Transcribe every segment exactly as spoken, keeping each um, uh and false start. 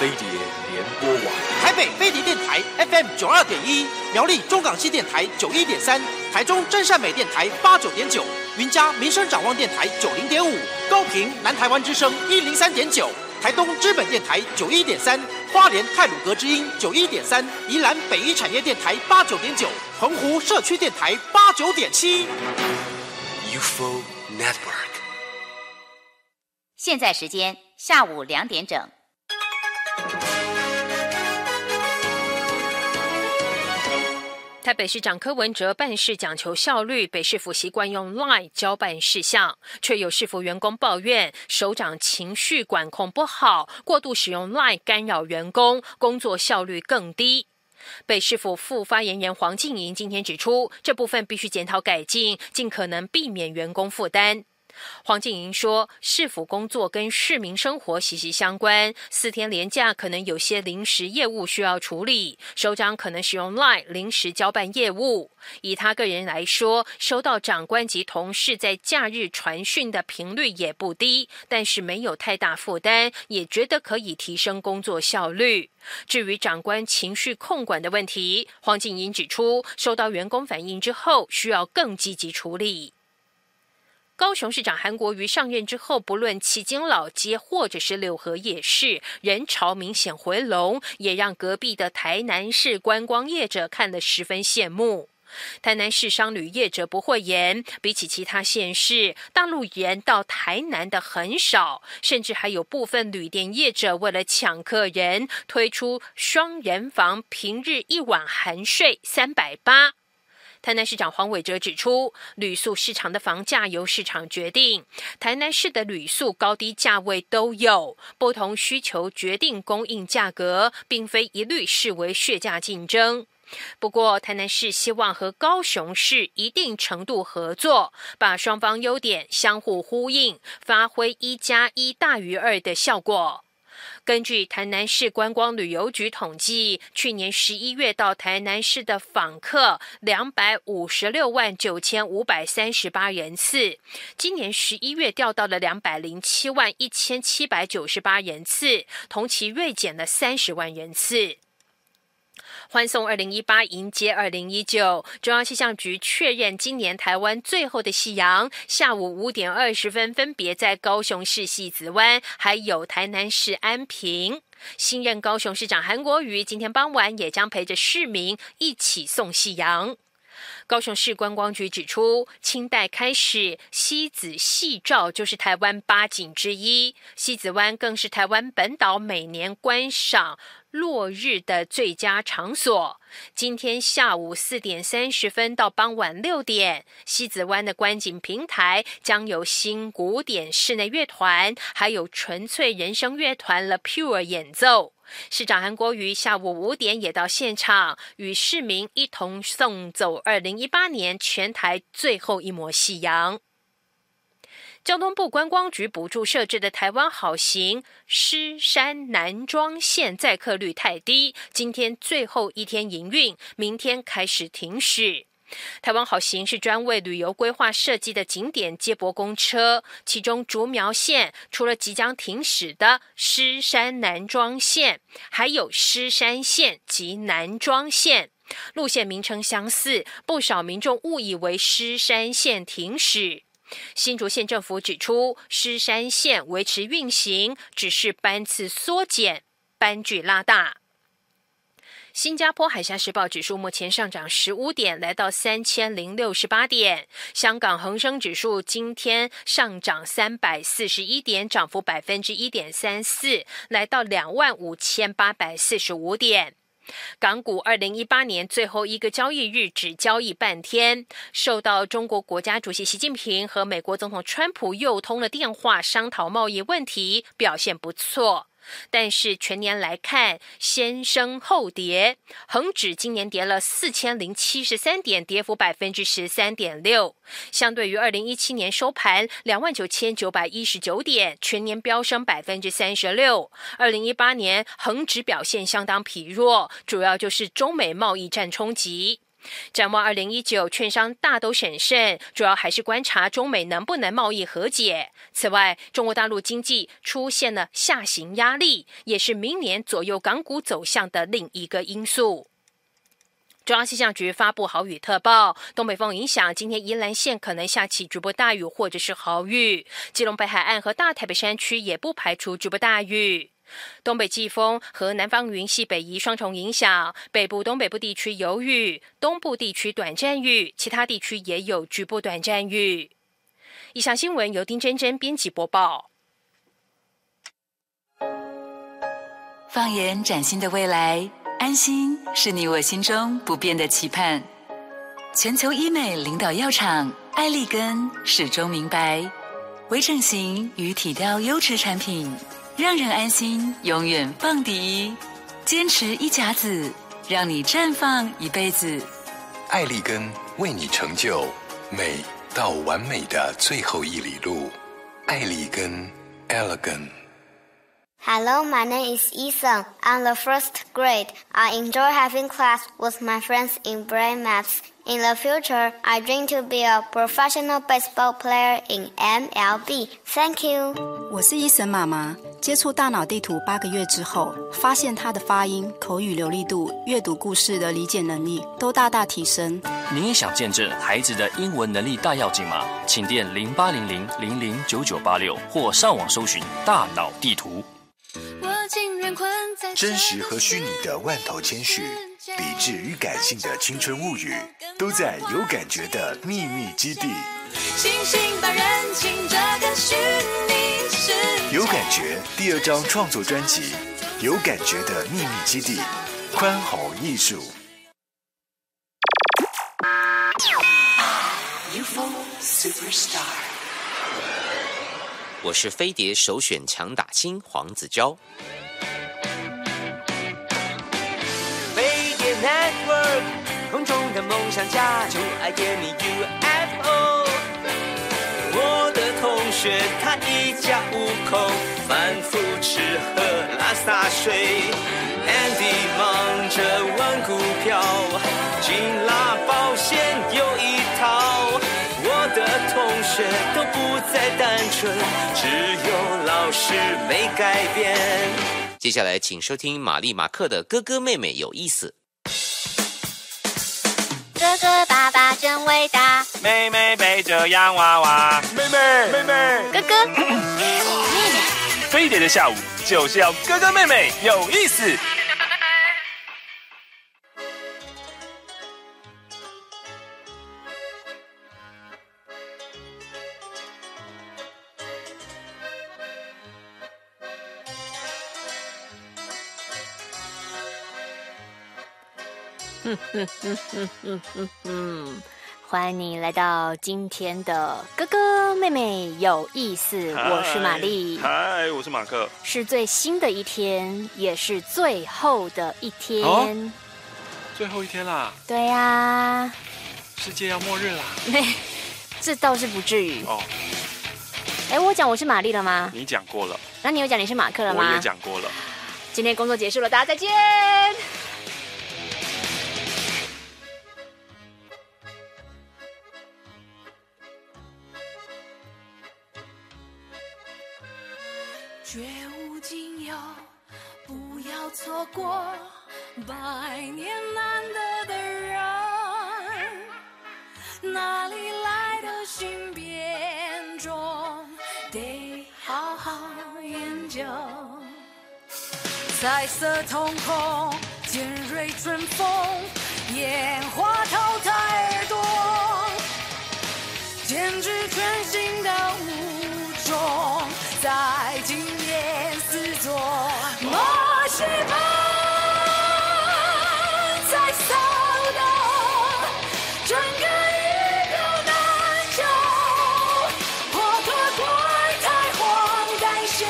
飞碟联播网， 台北飞碟电台 F M 九二点一，苗栗中港西电台九一点三，台中真善美电台八九点九，云嘉民生展望电台九零点五，高屏南台湾之声一零三点九，台东知本电台九一点三，花莲太鲁阁之音九一点三，宜兰北一产业电台八九点九，澎湖社区电台八九点七。 U F O Network。 现在时间下午两点整。 台北市长柯文哲办事讲求效率，北市府习惯用 LINE 交办事项，却有市府员工抱怨首长情绪管控不好，过度使用 LINE 干扰员工，工作效率更低。北市府副发言人黄静莹今天指出，这部分必须检讨改进，尽可能避免员工负担。黄静莹说，市府工作跟市民生活息息相关，四天连假可能有些临时业务需要处理，首长可能使用 LINE 临时交办业务。以他个人来说，收到长官及同事在假日传讯的频率也不低，但是没有太大负担，也觉得可以提升工作效率。至于长官情绪控管的问题，黄静莹指出，收到员工反映之后，需要更积极处理。高雄市长韩国瑜上任之后，不论旗津老街或者是六合夜市，人潮明显回笼，也让隔壁的台南市观光业者看了十分羡慕。台南市商旅业者不讳言，比起其他县市，大陆人到台南的很少，甚至还有部分旅店业者为了抢客人，推出双人房，平日一晚含税三百八十。台南市长黄伟哲指出，旅宿市场的房价由市场决定，台南市的旅宿高低价位都有，不同需求决定供应价格，并非一律视为血价竞争。不过，台南市希望和高雄市一定程度合作，把双方优点相互呼应，发挥一加一大于二的效果。根据台南市观光旅游局统计，去年十一月到台南市的访客两百五十六万九千五百三十八人次，今年十一月掉到了两百零七万一千七百九十八人次，同期锐减了三十万人次。欢送二零一八，迎接二零一九。中央气象局确认，今年台湾最后的夕阳，下午五点二十分，分别在高雄市戏子湾，还有台南市安平。新任高雄市长韩国瑜今天傍晚也将陪着市民一起送夕阳。高雄市观光局指出，清代开始，西子夕照就是台湾八景之一，西子湾更是台湾本岛每年观赏落日的最佳场所。今天下午四点三十分到傍晚六点，西子湾的观景平台将有新古典室内乐团，还有纯粹人声乐团 The Pure 演奏。市长韩国瑜下午五点也到现场，与市民一同送走二零一八年全台最后一抹夕阳。交通部观光局补助设置的台湾好行狮山南庄线载客率太低，今天最后一天营运，明天开始停驶。台湾好行是专为旅游规划设计的景点接驳公车，其中竹苗线除了即将停驶的狮山南庄线，还有狮山线及南庄线。路线名称相似，不少民众误以为狮山线停驶。新竹县政府指出，狮山线维持运行，只是班次缩减，班距拉大。新加坡海峡时报指数目前上涨十五点，来到三千零六十八点。香港恒生指数今天上涨三百四十一点，涨幅百分之一点三四，来到两万五千八百四十五点。港股二零一八年最后一个交易日只交易半天，受到中国国家主席习近平和美国总统川普又通了电话商讨贸易问题，表现不错。但是全年来看，先升后跌，恒指今年跌了四千零七十三点，跌幅百分之十三点六，相对于二零一七年收盘两万九千九百一十九点，全年飙升百分之三十六。二零一八年恒指表现相当疲弱，主要就是中美贸易战冲击。 展望二零一九，券商大都审慎，主要还是观察中美能不能贸易和解。此外，中国大陆经济出现了下行压力，也是明年左右港股走向的另一个因素。中央气象局发布豪雨特报，东北风影响，今天宜兰县可能下起局部大雨或者是豪雨，基隆北海岸和大台北山区也不排除局部大雨。东北季风和南方云系北移双重影响，北部、东北部地区有雨，东部地区短暂雨，其他地区也有局部短暂雨。以上新闻由丁真真编辑播报。 放眼崭新的未来，安心是你我心中不变的期盼。全球医美领导药厂艾丽根始终明白，微整形与体雕优质产品，让人安心永远放第一。坚持一甲子，让你绽放一辈子。 艾丽根为你成就美到完美的最后一里路。艾丽根 Elegant。Hello, my name is Ethan. I'm the first grade. I enjoy having class with my friends in brain maths. In the future, I dream to be a professional baseball player in M L B. Thank you. 我是伊森妈妈。接触大脑地图八个月之后，发现她的发音、口语流利度、阅读故事的理解能力都大大提升。 您也想见证孩子的英文能力大跃进吗？请电零八零零零零九九八六或上网搜寻大脑地图。 真实和虚拟的万头千绪，理智与感性的青春物语，都在有感觉的秘密基地。 星星般人情这个虚拟世界。 有感觉第二张创作专辑《有感觉的秘密基地》，宽宏艺术。 U F O Superstar。我是飞碟首选强打星黄子佼。 飞碟 Network， 空中的梦想家就爱点你 U F O。我的同学他一家五口，反复吃喝拉撒睡。Andy 忙着玩股票，金拉保险有一套。我的同学都不再单纯，只有老师没改变。 接下来请收听玛丽马克的哥哥妹妹有意思。 哥哥爸爸真伟大， 妹妹背着洋娃娃， 妹妹妹妹哥哥妹妹。飞碟的下午就是要哥哥妹妹有意思。 哼哼哼哼哼哼哼，欢迎你来到今天的哥哥妹妹有意思。我是玛丽， 嗨，我是马克。 是最新的一天，也是最后的一天。 哦，最后一天啦？ 对呀、啊， 世界要末日啦？ 这倒是不至于。 哦， 哎，我讲我是玛丽了吗？ 你讲过了。 那你有讲你是马克了吗？ 我也讲过了。 今天工作结束了，大家再见。 绝无仅有，不要错过百年难得的人。哪里来的新变种，得好好研究。彩色瞳孔，尖锐春风，烟花淘汰耳朵，简直全新的物种。在今夜四座，默许吧，彩色的整个宇宙难求，破壳怪胎荒诞秀，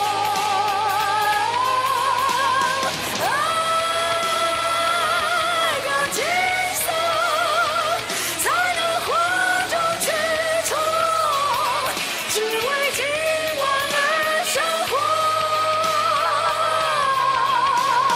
爱更轻松，才能哗众取宠，只为今晚。生活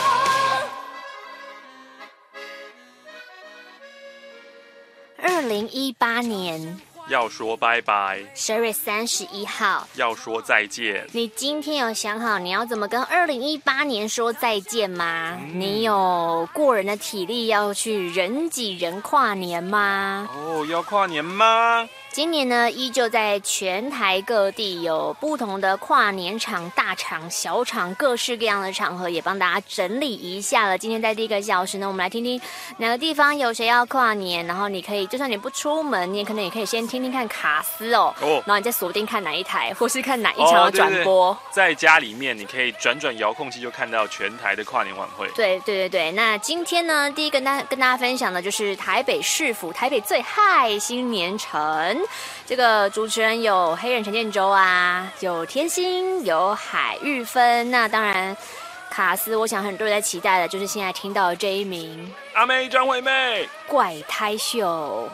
零一八年要说拜拜， 十二月三十一号要说再见。 你今天有想好你要怎么跟二零一八年说再见吗？嗯、你有过人的体力要去人挤人跨年吗？ 哦，要跨年吗？ 今年呢，依旧在全台各地有不同的跨年场、大场、小场，各式各样的场合，也帮大家整理一下了。今天在第一个小时呢，我们来听听哪个地方有谁要跨年，然后你可以，就算你不出门，你也可能也可以先听听看卡斯哦，哦然后你再锁定看哪一台，或是看哪一场的转播。 哦、对对在家里面，你可以转转遥控器，就看到全台的跨年晚会。 对对对对，那今天呢，第一个跟大跟大家分享的就是台北市府台北最嗨新年城。这个主持人有黑人陈建州啊，有天心，有海玉芬。那当然，卡斯，我想很多人在期待的就是现在听到的这一名阿妹张惠妹怪胎秀。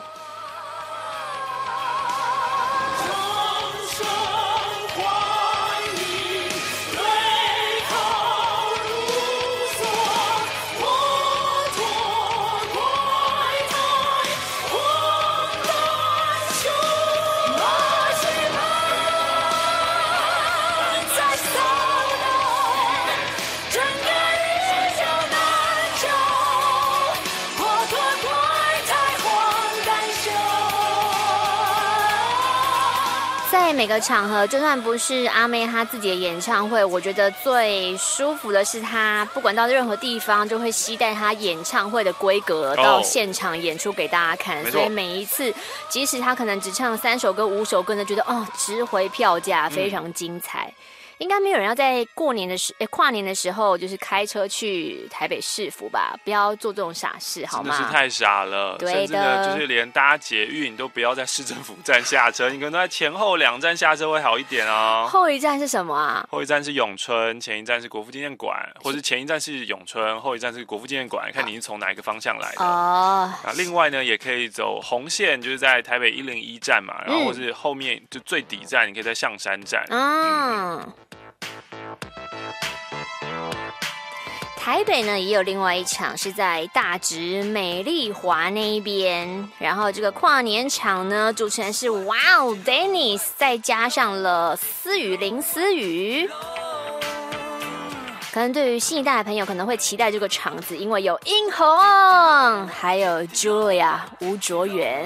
在每个场合，就算不是阿妹她自己的演唱会，我觉得最舒服的是她不管到任何地方，就会携带她演唱会的规格到现场演出给大家看。所以每一次，即使她可能只唱三首歌、五首歌呢，觉得哦值回票价，非常精彩。嗯应该没有人要在过年的时、欸、跨年的时候，就是开车去台北市府吧？不要做这种傻事，好吗？ 真的是太傻了， 对的， 甚至呢，就是连搭捷运都不要在市政府站下车，你可能在前后两站下车会好一点哦。 后一站是什么啊？ 后一站是永春，前一站是国父纪念馆，或是前一站是永春，后一站是国父纪念馆，看你是从哪一个方向来的哦。啊，另外呢，也可以走红线，就是在台北一零一站嘛，然后或是后面就最底站，你可以在象山站。嗯。嗯台北呢也有另外一场是在大直美丽华那一边，然后这个跨年场呢，主持人是 Wow Dennis， 再加上了思雨林思雨。可能对于新一代的朋友可能会期待这个场子，因为有殷红，还有 Julia 吴卓源。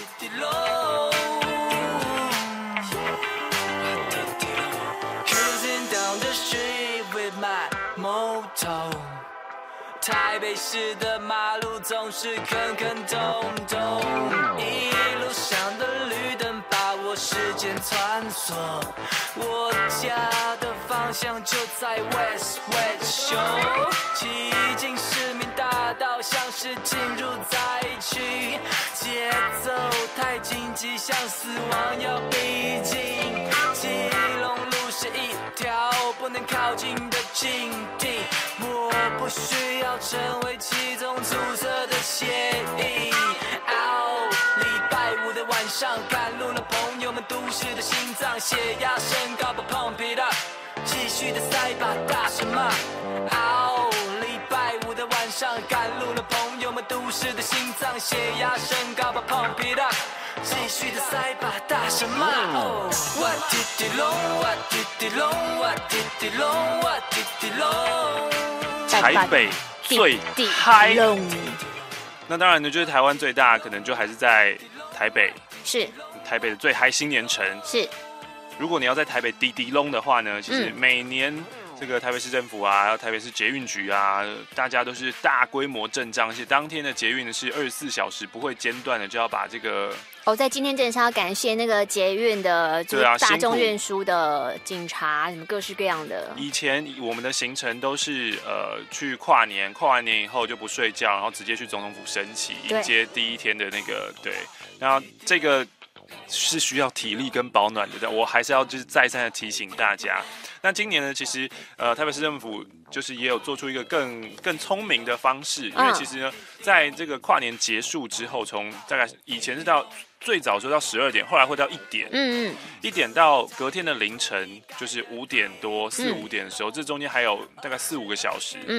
台北市的马路总是坑坑洞洞，一路上的绿灯把我时间穿梭，我家的方向就在 West West Show， 骑进市民大道像是进入灾区，节奏太紧急像死亡要逼近，基隆路是一条不能靠近的禁地，我不需要成为其中阻塞的协议。哦，礼拜五的晚上赶路的朋友们，都市的心脏血压升高吧 ，Pump it up， 继续的塞吧，大声骂。哦，礼拜五的晚上赶路的朋友们，都市的心脏血压升高吧 ，Pump it up， 继续的塞吧，大声骂。哦，我滴滴隆，我滴滴隆，我滴滴隆，我滴滴隆。 台北最嗨，那当然呢，就是台湾最大，可能就还是在台北， 是台北的最嗨新年城。 是， 如果你要在台北滴滴隆的话呢，其实每年这个台北市政府啊，还有台北市捷运局啊，大家都是大规模阵仗，而且当天的捷运呢是二十四小时不会间断的，就要把这个。 哦，在今天真的是要感谢那个捷运的，就是大众运输的警察，什么各式各样的。 以前我们的行程都是呃去跨年，跨完年以后就不睡觉，然后直接去总统府升旗，迎接第一天的那个对。然后这个是需要体力跟保暖的，但我还是要就是再三的提醒大家。那今年呢，其实呃台北市政府就是也有做出一个更更聪明的方式，因为其实呢，在这个跨年结束之后，从大概以前是到最早说到十二点，后来会到一点，嗯嗯，一点到隔天的凌晨，就是五点多四五点的时候，嗯、这中间还有大概四五个小时，嗯，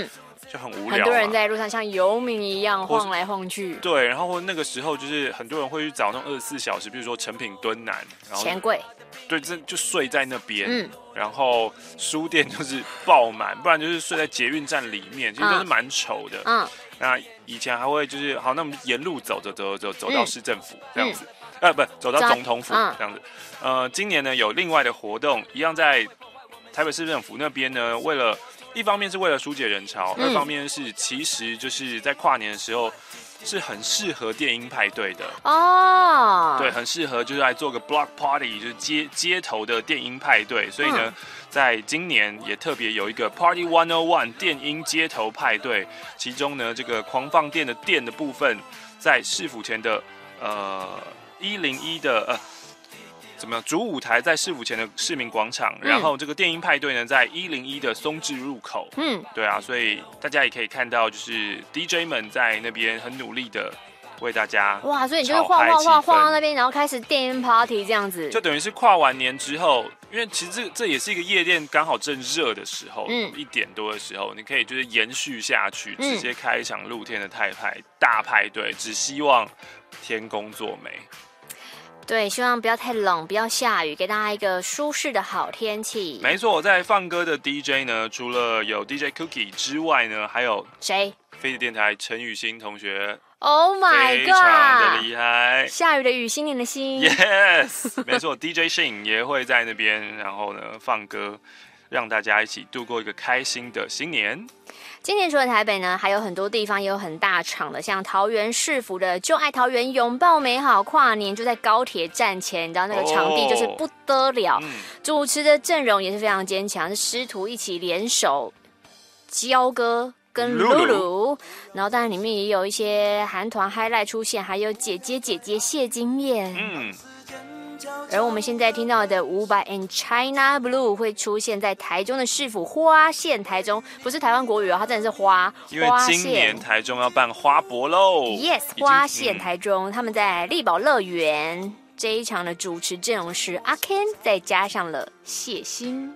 就很无聊。 很多人在路上像游民一样晃来晃去。 对，然后那个时候就是很多人会去找那种二十四小时，比如说诚品敦南，然后钱柜， 对，这就睡在那边。 嗯， 然后书店就是爆满，不然就是睡在捷运站里面，其实都是蛮丑的。 嗯， 那以前还会就是好，那我们沿路走走走走走到市政府、嗯、这样子。 嗯呃，不，走到总统府、嗯、这样子。呃，今年呢有另外的活动，一样在台北市政府那边呢，为了一方面是为了疏解人潮，嗯、二方面是其实就是在跨年的时候是很适合电音派对的哦。 对，很适合就是来做个 block party， 就是街街头的电音派对。所以呢，嗯、在今年也特别有一个 Party一零一电音街头派对，其中呢这个狂放电的电的部分，在市府前的呃。一零一的呃，怎么样？主舞台在市府前的市民广场，嗯、然后这个电音派对呢，在一零一的松志入口。嗯，对啊，所以大家也可以看到，就是 D J 们在那边很努力的为大家哇，所以你就是晃晃晃晃到那边，然后开始电音 party 这样子， 就等于是跨完年之后，因为其实这这也是一个夜店刚好正热的时候，嗯，一点多的时候，你可以就是延续下去，直接开一场露天的泰派大派对，只希望天公作美。 对，希望不要太冷，不要下雨，给大家一个舒适的好天气。 没错，在放歌的 D J 呢，除了有 D J Cookie 之外呢，还有谁？ 飞碟电台陈雨欣同学。 Oh my god！ 非常的厉害。 下雨的雨，新年的新。 Yes， 没错 ，D J Shin 也会在那边，然后呢放歌，让大家一起度过一个开心的新年。 今年除了台北呢，还有很多地方也有很大场的，像桃园市府的就爱桃园拥抱美好跨年，就在高铁站前，你知道那个场地就是不得了，哦嗯、主持的阵容也是非常坚强，是师徒一起联手交歌跟露露，然后当然里面也有一些韩团 highlight 出现，还有姐姐姐姐谢金燕。嗯。而我们现在听到的伍佰 and China Blue 会出现在台中的市府花县，台中不是台湾国语哦，它真的是花。 因为今年台中要办花博喽。 Yes， 花县台中，嗯、他们在力宝乐园这一场的主持阵容是阿 Ken， 再加上了谢欣。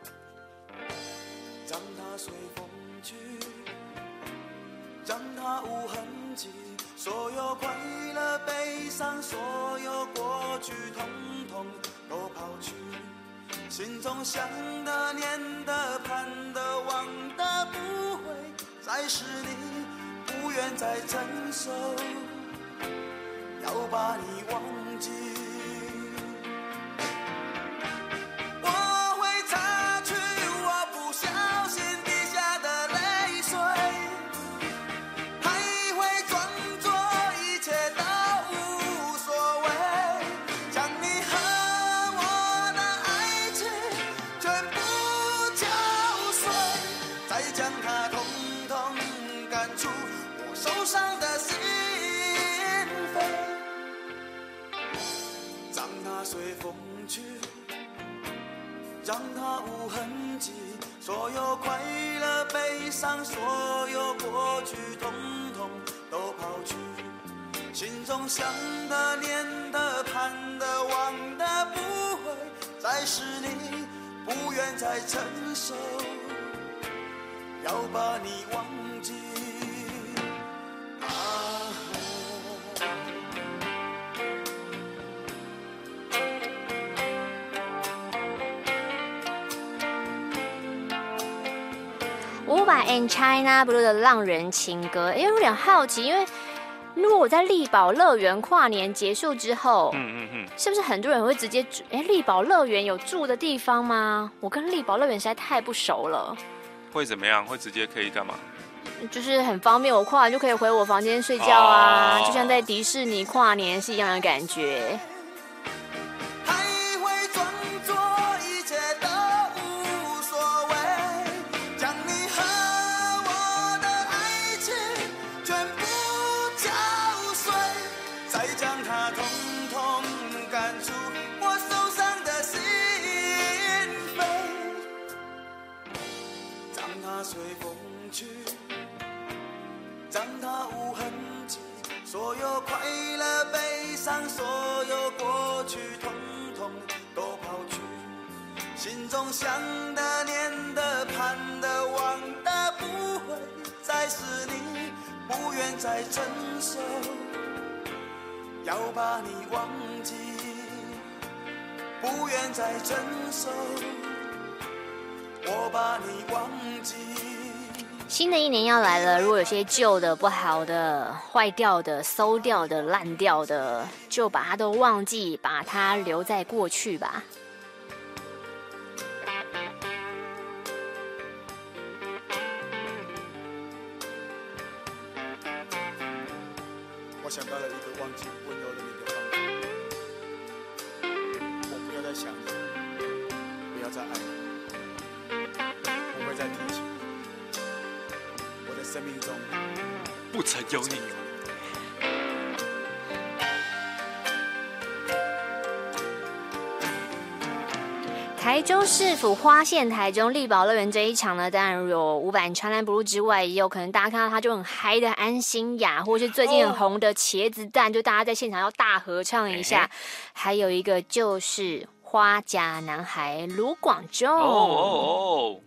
让它随风去，让它无痕迹，所有快乐悲伤，所有过去统统都抛去，心中想的念的盼的望的不会再是你，不愿再承受，要把你忘记。我会擦去我不小心滴下的泪水，还会装作一切都无所谓，将你和我的爱情全部搅碎，再将它统统赶出我受伤的心扉，让它随风去，让它无痕迹，所有快乐悲伤，所有过去统统都抛去，心中想的念的盼的望的不会再是你，不愿再承受，要把你忘记啊。 伍佰 and China Blue 的浪人情歌，因为有点好奇，因为如果我在力宝乐园跨年结束之后，嗯嗯嗯，是不是很多人会直接住？哎，力宝乐园有住的地方吗？我跟力宝乐园实在太不熟了。 会怎么样？会直接可以干嘛？ 就是很方便，我跨完就可以回我房间睡觉啊，哦、就像在迪士尼跨年是一样的感觉。 随风去，让它无痕迹，所有快乐悲伤，所有过去统统都抛去，心中想的念的盼的望的不会不愿再承受，要把你忘记，不愿再承受，我把你忘记。 新的一年要来了，如果有些旧的、不好的、坏掉的、馊掉的、烂掉的，就把它都忘记，把它留在过去吧。 我想到了一个忘记温柔的你的方法，我不要再想你，不要再爱你，不会再提起你。我的生命中不曾有你。 台中市府花县台中力宝乐园这一场呢，当然有伍佰传蓝不入之外，也有可能大家看到他就很嗨的安心亚，或是最近很红的茄子蛋，就大家在现场要大合唱一下。还有一个就是花甲男孩卢广仲。哦哦哦。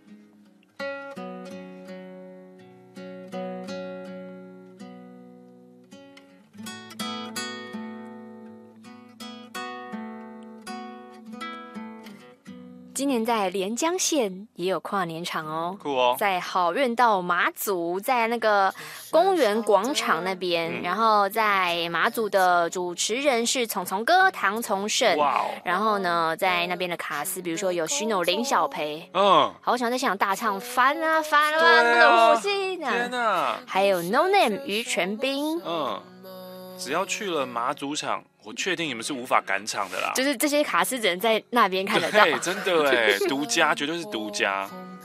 今年在连江县也有跨年场哦， 酷哦， 在好运到马祖，在那个公园广场那边，嗯、然后在马祖的主持人是聪聪哥唐从胜，哇哦，然后呢，在那边的卡司，比如说有徐乃林小培，嗯，好想在现场大唱翻啊翻啊，不能呼吸，天哪，还有 No Name 于全斌， 嗯，只要去了马祖场。我确定你们是无法赶场的啦， 就是这些卡司只能在那边看得到， 对，真的哎，独家，绝对是独家。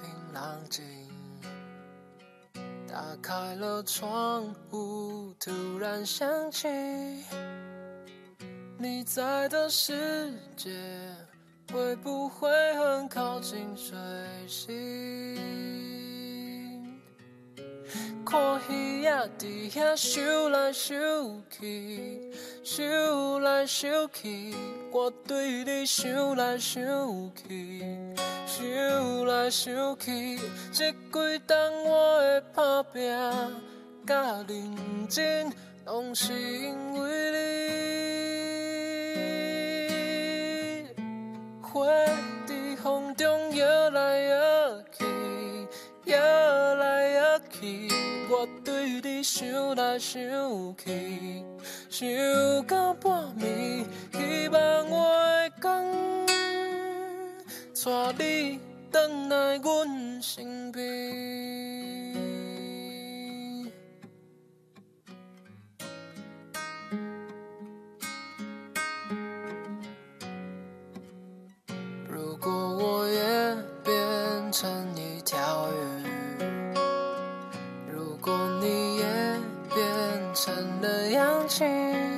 打开了窗户，突然想起你在的世界，会不会很靠近水星？看鱼仔伫遐游来游去，游来游去，我对你想来想去，想来想去，这几冬我的打拼甲认真，拢是因为你。花在风中摇来摇去，摇来摇去。我对你想来想去，想到半暝，希望我的天带你回来阮身边。如果我也变成一条鱼，如果你也变成了氧气，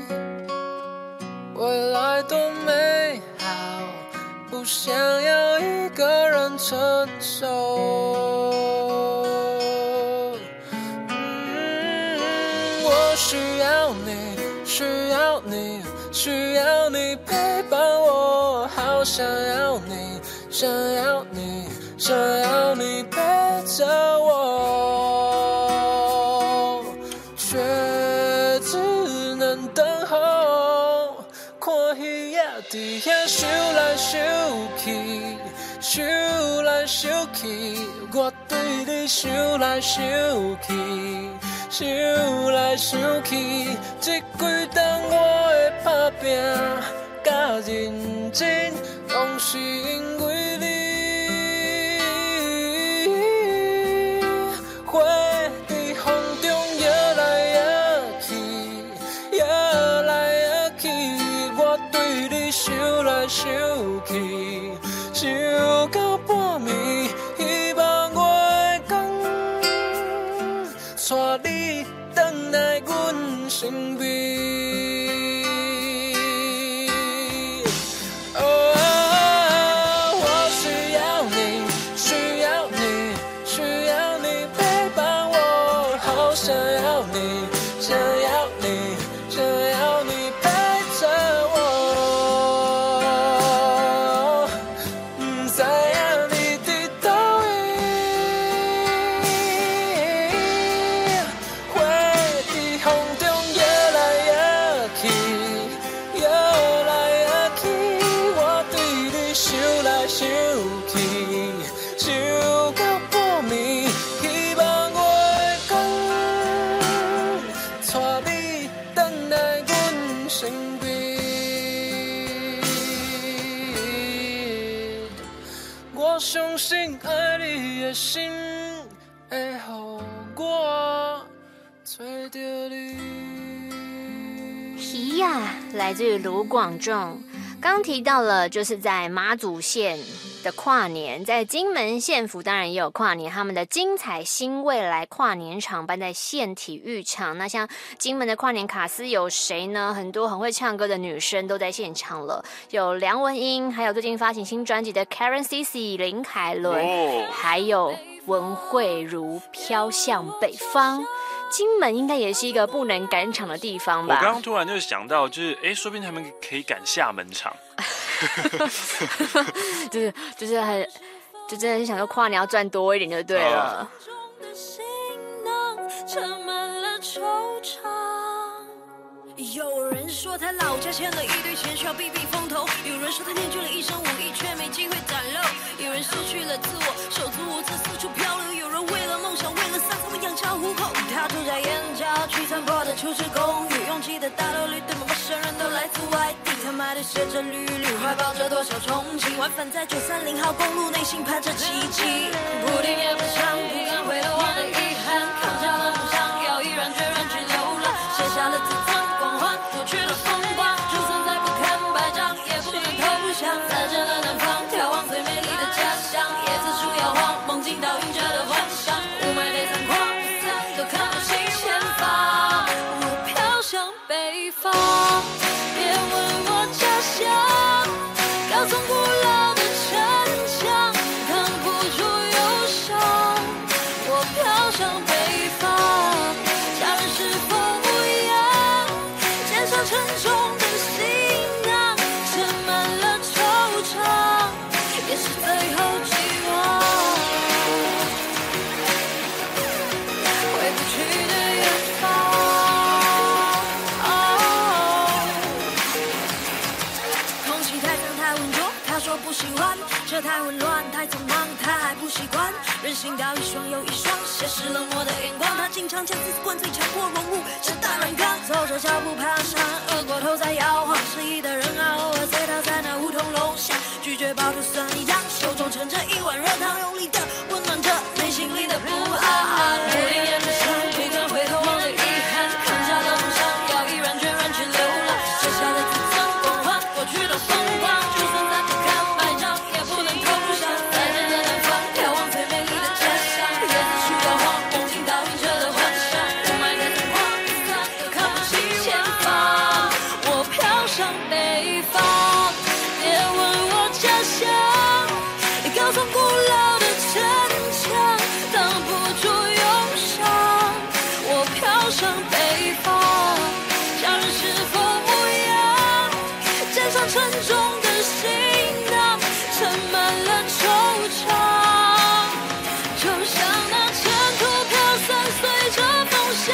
未来多美好，不想要一个人承受。嗯，我需要你，需要你，需要你陪伴我，好想要你，想要你，想要你陪着我。伫遐想来想去，想来想去，我对你想来想去，想来想去，这几冬我的打拼甲认真，拢是因为你。花在风中摇来摇去，摇来摇去，我对你想来想去，想到半暝，希望我的天带你回来阮身边。 心的后果找到你。 皮呀，来自于卢广仲。刚提到了，就是在马祖县的跨年，在金门县府当然也有跨年，他们的精彩新未来跨年场办在县体育场。那像金门的跨年卡司有谁呢？很多很会唱歌的女生都在现场了，有梁文音，还有最近发行新专辑的 Karen C C 林凯伦，哦、还有文慧如飘向北方。金门应该也是一个不能赶场的地方吧？ 我刚刚突然就想到，就是哎，说不定他们可以赶厦门场， 就是就是很，就真的是想说跨年要赚多一点就对了。 有人说他老家欠了一堆钱需要避避风头，有人说他练就了一身武艺却没机会展露，有人失去了自我手足无措四处漂流，有人为了梦想为了散财养家糊口。他住在燕郊区残破的旧式公寓，拥挤的大楼里的陌生人都来自外地，他买的写着绿绿，怀抱着多少憧憬，往返在九三零号公路，内心盼着奇迹。不停也不想不敢回头望的遗憾，扛下了梦想要毅然决然去流浪，写下了自尊光环过去的风光，就算再不堪百丈也不能投降，再见了南方眺望最美丽的家乡，椰子树摇晃梦境倒映着的幻想，雾霾被残光都看不清前方，我飘向北方，别问我家乡，高耸古老的城墙挡不住忧伤，我飘向北方，家人是否无恙，肩上沉重的行囊盛满了惆怅，也是最后寄望，回不去的远方、哦、空气太脏太浑浊，他说不喜欢，这太混乱太匆忙，他还不习惯，人行道一双又一双斜视冷漠的眼光，他经常将自己灌醉强迫融入这大染缸，走着脚步爬山，额过头在摇晃，失意的人啊偶尔醉倒在那胡同楼下，拒绝抱着酸一样，手中盛着一碗热汤，用力的温暖着内心里的不安，不停也不想不敢回头望的遗憾，扛下了梦想要毅然决然去流浪，写下了自尊光环过去的风光，就算再不堪百丈也不能投降，再见了南方眺望最美丽的家乡，椰子树摇晃梦境倒映着的幻想，雾霾的残光都看不清前方，我飘向北方，别问我家乡，高耸古老的城墙挡不住忧伤，我飘向北方，家人是否无恙，肩上沉重的行囊盛满了惆怅，就像那尘土飘散随着风向，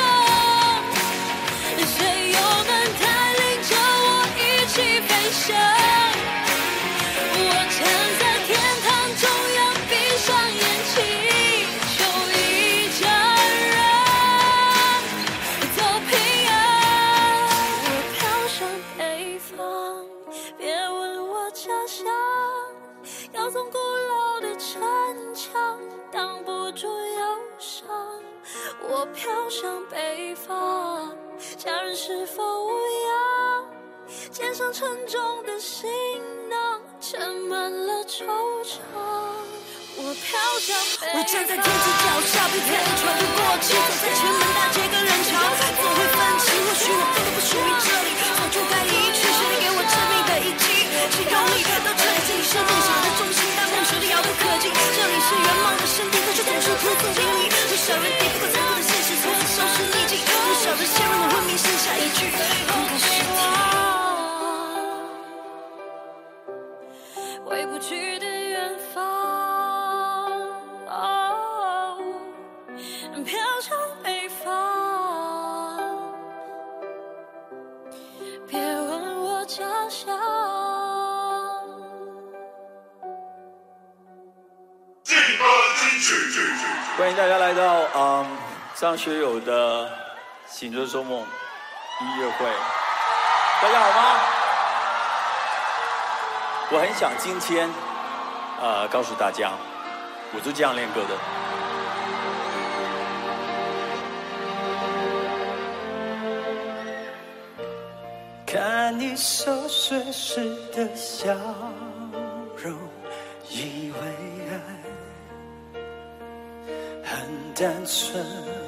谁又能带领着我一起飞翔，我站在天堂中央闭上眼祈求一家人都平安，我飘向北方，别问我家乡，高耸古老的城墙挡不住忧伤，我飘向北方，家人是否无恙，肩上沉重的行囊盛满了惆怅，我飘向北方，我站在天子脚下被太阳传不过气，走在前门大街跟人潮总会分歧，或许我根本不属于这里，早就该离去，是你给我致命的一击，是用力到这里，这里是梦想的中心，但梦想的遥不可及，这里是圆梦的圣地，可却总是突突淋漓，多少人敌不过残酷的现实，从此收拾匿迹，多少人陷入了昏迷，剩下一句空空尸体，回不去的远方、哦、飘向北方，别问我家乡。 欢迎大家来到嗯张学友的《醒着说梦》音乐会，大家好吗？我很想今天呃告诉大家， 我是这样练歌的。 看你熟睡时的笑容，以为爱很单纯，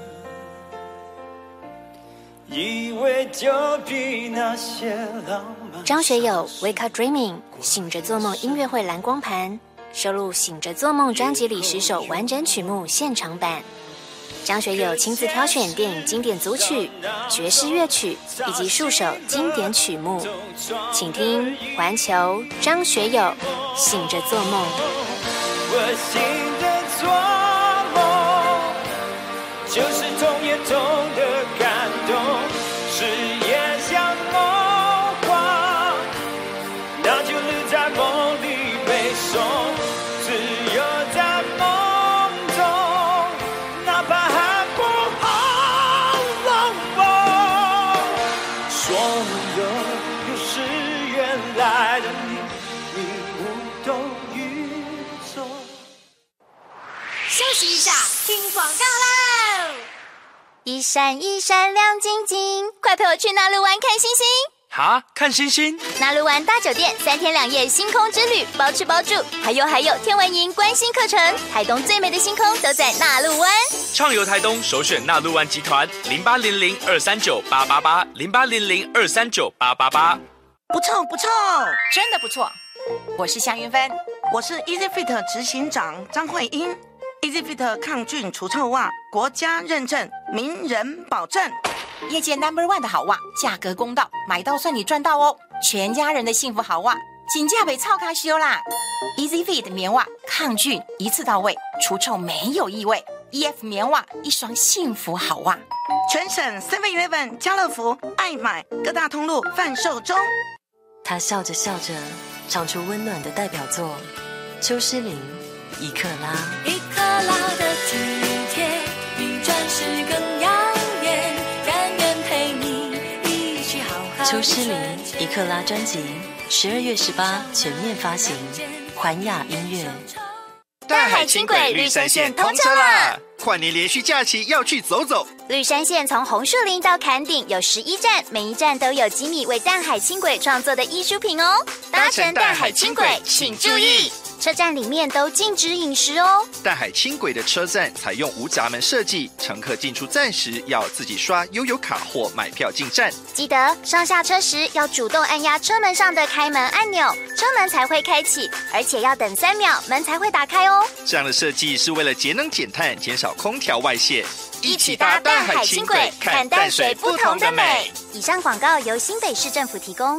以为就比那些浪漫。 张学友《Wake Up Dreaming》醒着做梦音乐会蓝光盘收录《醒着做梦》专辑里十首完整曲目现场版。张学友亲自挑选电影经典组曲、爵士乐曲以及数首经典曲目，请听环球张学友《醒着做梦》。 我醒着做梦，就是痛也痛的感动，是也像梦话，那就留在梦里背诵，只有在梦中，哪怕还不好浪漫。所有有时原来的你，你无动于衷。 休息一下，听广告喽！ 一闪一闪亮晶晶，快陪我去那路玩看星星！ 哈，看星星？ 那路玩大酒店三天两夜星空之旅，包吃包住，还有还有天文营观星课程，台东最美的星空都在那路湾。 畅游台东，首选那路湾集团零八零零二三九八八八零八零零二三九八八八。 不错不错，真的不错。我是夏云芬，我是 EasyFit 执行长张慧英。EasyFit 抗菌除臭袜，国家认证，名人保证，业界 Number One 的好袜，价格公道，买到算你赚到哦！全家人的幸福好袜，请价北超卡修啦 ！EasyFit 棉袜抗菌一次到位，除臭没有异味。E F 棉袜，一双幸福好袜，全省 seven eleven、家乐福、爱买各大通路贩售中。 他笑着笑着，唱出温暖的代表作《邱诗凌一克拉》。 一克拉的体贴，比钻石更耀眼，甘愿陪你一起好好。 邱诗凌一克拉专辑十二月十八全面发行，环亚音乐。 淡海轻轨绿山线通车啦！跨年连续假期要去走走。 绿山线从红树林到坎顶有十一站，每一站都有吉米为淡海轻轨创作的艺术品哦。搭乘淡海轻轨，请注意，车站里面都禁止饮食哦。 淡海轻轨的车站采用无闸门设计，乘客进出站时要自己刷悠游卡或买票进站。 记得上下车时要主动按压车门上的开门按钮，车门才会开启，而且要等三秒，门才会打开哦。 这样的设计是为了节能减碳，减少空调外泄。 一起搭淡海轻轨，看淡水不同的美。以上广告由新北市政府提供。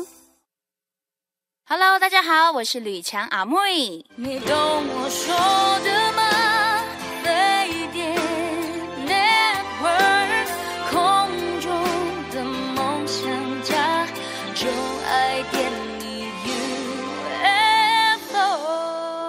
Hello， 大家好，我是吕强阿妹。 你懂我说的吗？飞碟 Network， 空中的梦想家，就爱点你 U F O。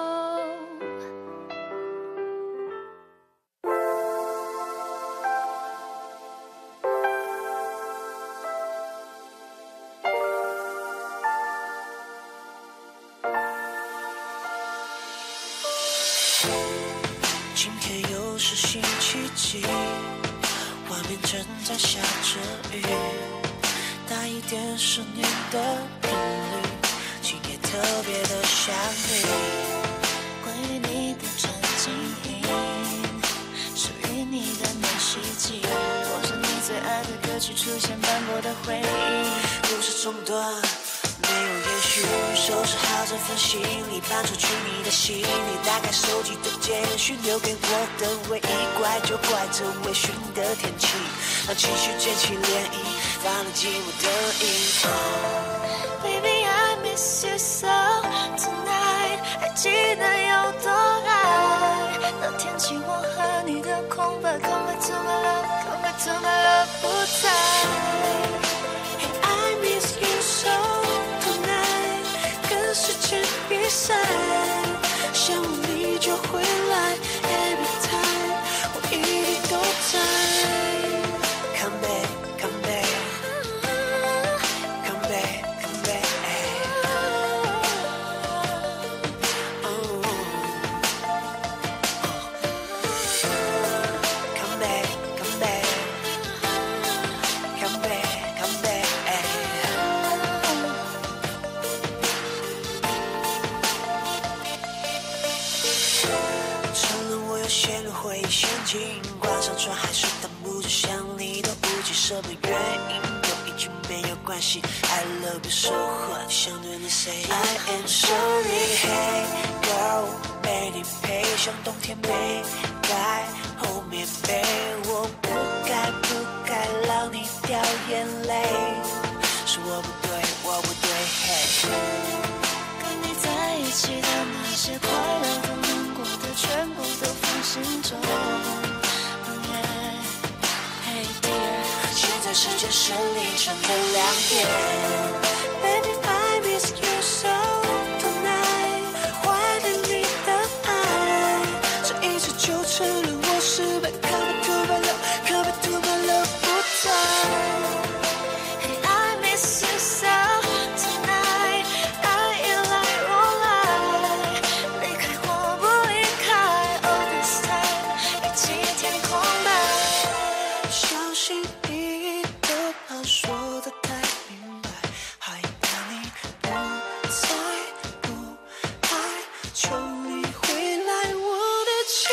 今天又是星期几？外面正在下着雨，大一点十年的频率，今夜特别的想你。关于你的专辑，属于你的美食记，播着你最爱的歌曲，出现斑驳的回忆，故事中断。没有延续，收拾好这份行李，搬出去你的行李，打开手机的简讯，留给我的唯一，怪就怪这微醺的天气，让情绪溅起涟漪，放了寂寞的影。oh, Baby I miss you so tonight， 还记得有多爱？那天起我和你的空白，空白 to my love， 空白 to my love 不在。Hey I miss you so。跟时间比赛，想你就回来 ，Every time 我一定都在。Come back, come back, come back, come back. Oh, 什么原因都已经没有关系。I love you 说话想对你 say I am sorry。 Hey girl， 没你陪，像冬天没盖后面被，我不该不该让你掉眼泪，是我不对，我不对。Hey， 跟你在一起的那些快乐和难过的，全部都放心中。 Hey dear， 现在时间是凌晨的两点。Baby I miss you so tonight， 怀念你的爱，这一次就承认我失败。Come back to my love，Come back to my love， 不在。 Hey I miss you so tonight， 爱一来我来，离开或不离开 ，All this time， 一起天空白。 相信你都怕说得太明白，害怕你不在不爱，求你回来我的亲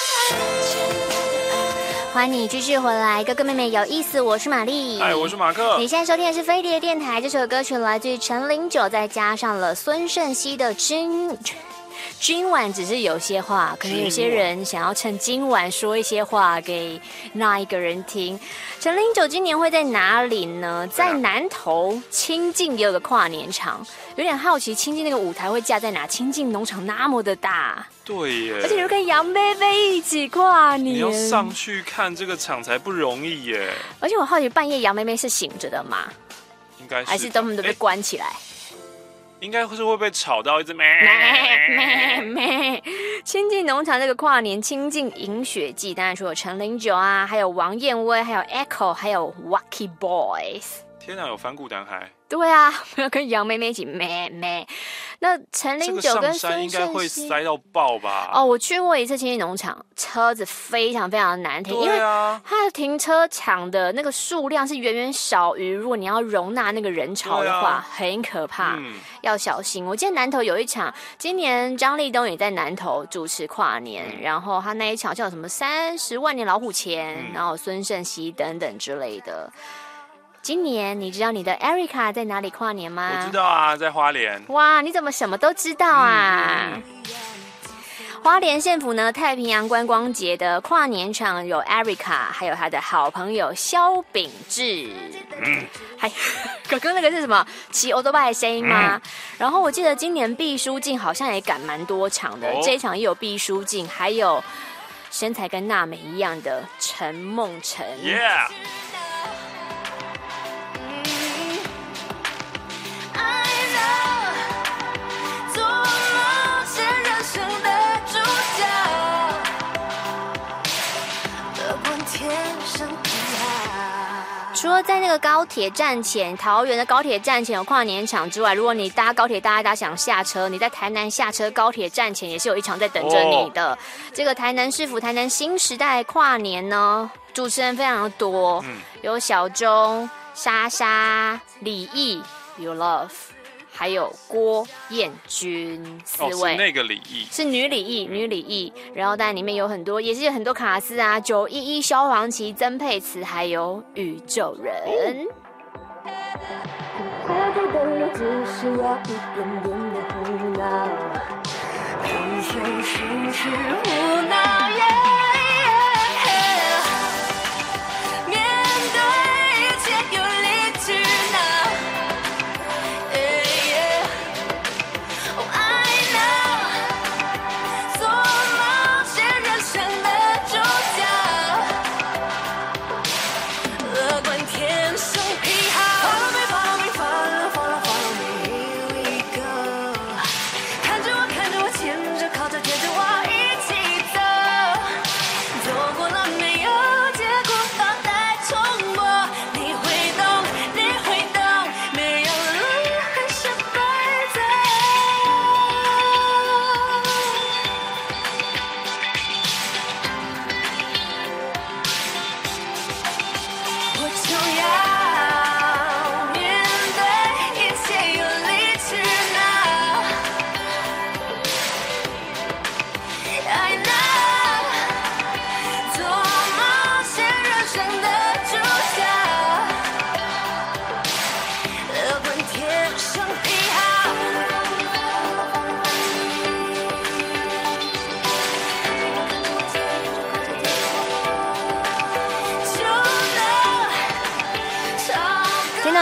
爱。 欢迎你继续回来，哥哥妹妹有意思，我是玛丽， 嗨，我是马克。 你现在收听的是飞碟电台，这首歌曲来自于陈零九，再加上了孙盛希的今今晚只是有些话，可能有些人想要趁今晚说一些话给那一个人听。陈零九今年会在哪里呢？在南投清境也有个跨年场，有点好奇清境那个舞台会架在哪？清境农场那么的大， 对耶， 而且又跟杨贝贝一起跨年， 你要上去看这个场才不容易耶。 而且我好奇半夜杨妹妹是醒着的吗？ 应该是， 还是他们都被关起来？ 应该是会被吵到一直咩咩咩。清境农场这个跨年清境饮雪季，当然除了陈零九啊，还有王燕威，还有 Echo， 还有 Wacky Boys。 天哪，有反骨男孩。 对啊，我要跟杨妹妹一起咩咩。那陈零九跟孙盛希应该会塞到爆吧？ 哦，我去过一次清境农场，车子非常非常难停， 啊、 因为它的停车场的那个数量是远远少于如果你要容纳那个人潮的话，啊、很可怕、嗯，要小心。我记得南投有一场，今年张立东也在南投主持跨年，嗯、然后他那一场叫什么三十万年老虎钳、嗯，然后孙盛希等等之类的。今年你知道你的 Erica 在哪里跨年吗？ 我知道啊，在花莲。 哇，你怎么什么都知道啊？嗯嗯、花莲县府呢太平洋观光节的跨年场有 Erica， 还有他的好朋友萧秉治。嗯，还刚刚那个是什么？骑欧多拜的声音吗、嗯？然后我记得今年毕书尽好像也赶蛮多场的，哦、这一场也有毕书尽，还有身材跟娜美一样的陈梦辰。 Yeah。 除了在那个高铁站前，桃园的高铁站前有跨年场之外，如果你搭高铁搭一搭想下车，你在台南下车高铁站前也是有一场在等着你的。哦、这个台南市府台南新时代跨年呢，主持人非常的多，嗯、有小钟、莎莎、李毅、You Love。还有郭彦均四位， 哦，是那个李毅， 是女李毅，女李毅。然后但里面有很多，也是有很多卡司啊，九一一、萧煌奇、曾沛慈，还有宇宙人。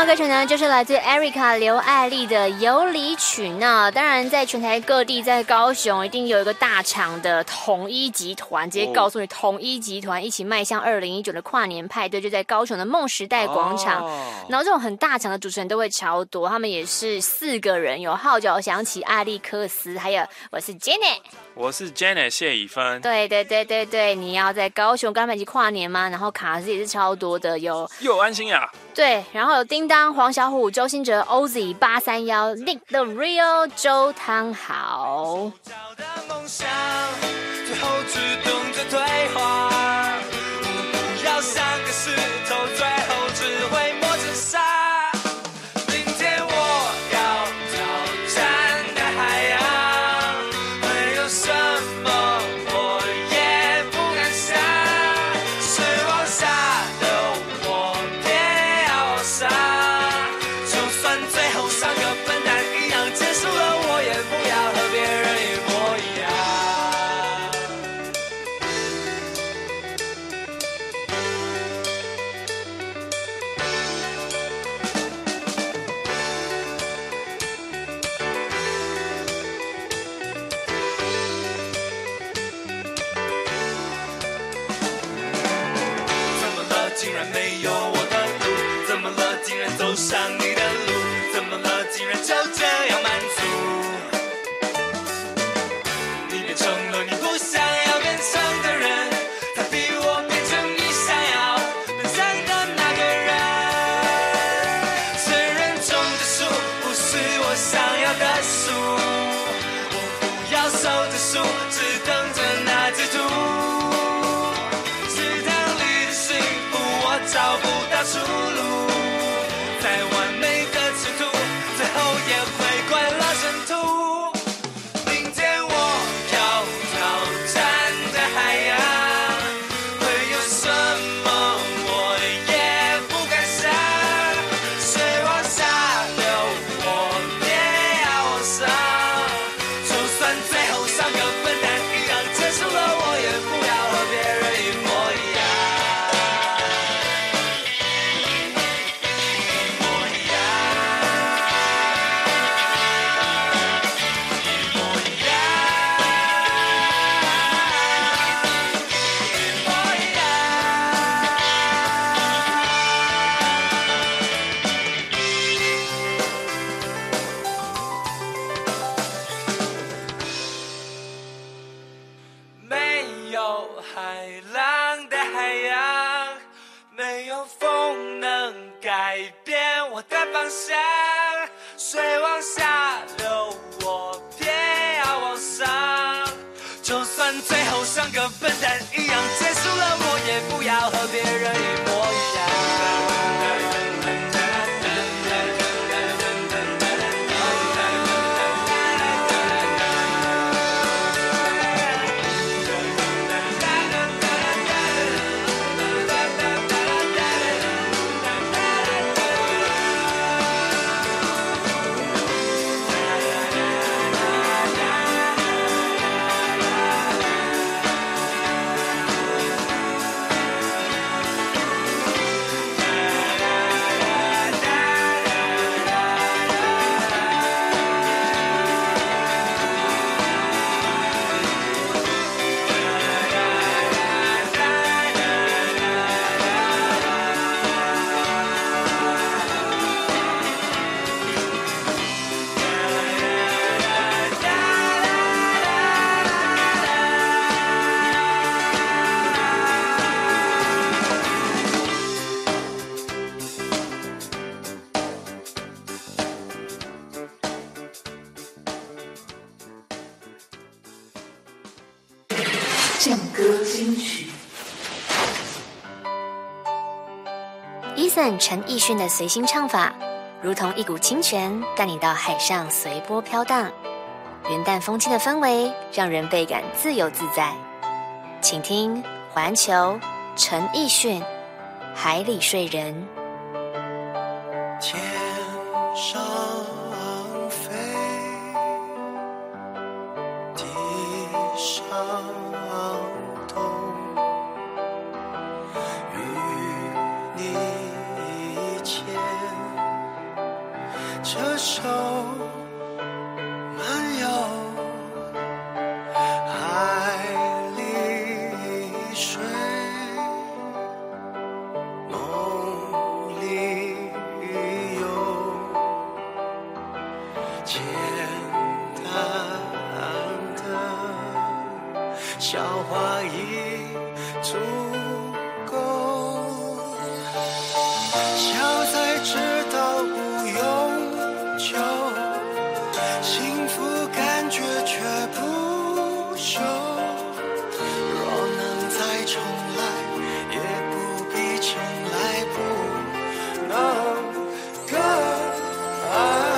首歌曲呢，就是来自 Erica 刘爱丽的《有理取闹》。当然，在全台各地，在高雄一定有一个大厂的统一集团，直接告诉你，统一集团一起迈向二零一九的跨年派对，就在高雄的梦时代广场。哦、然后这种很大厂的主持人都会超多，他们也是四个人，有号角响起、艾利克斯，还有我是 Janet。 我是 Janet 谢以芬。 对对对对对，你要在高雄跟他们一起跨年吗？然后卡司也是超多的，有有安心呀， 对，然后有叮当、黄小琥、周兴哲、O Z 八三一、Nick the Real、周汤豪。 最后只懂着退化，我不要像个石头，最后只会磨成沙。走上你的路，怎么了？竟然就这样满足？你变成了你不想要变成的人，他逼我变成你想要变成的那个人。承认种的树不是我想要的树，我不要守着树，只等着那只兔。池塘里的幸福我找不到出路。再完美的赤兔，最后也会快乐尘土。明天我要挑战的海洋，会有什么我也不敢想。水往下流，我也要往上。就算最后像个笨蛋一样结束了，我也不要和别人一模一样。水往下流，我偏要往上。就算最后像个笨蛋一样结束了，我也不要和别人一模一样。 正歌金曲 Eason 陈奕迅的随心唱法，如同一股清泉，带你到海上随波飘荡。元旦风轻的氛围，让人倍感自由自在。请听环球陈奕迅《海里睡人》。 天上飞，地上动，与你一牵手漫游海里水，梦里有简单的笑话已足够，笑才知道不永久，幸福感觉却不朽。若能再重来，也不必从来不能更爱。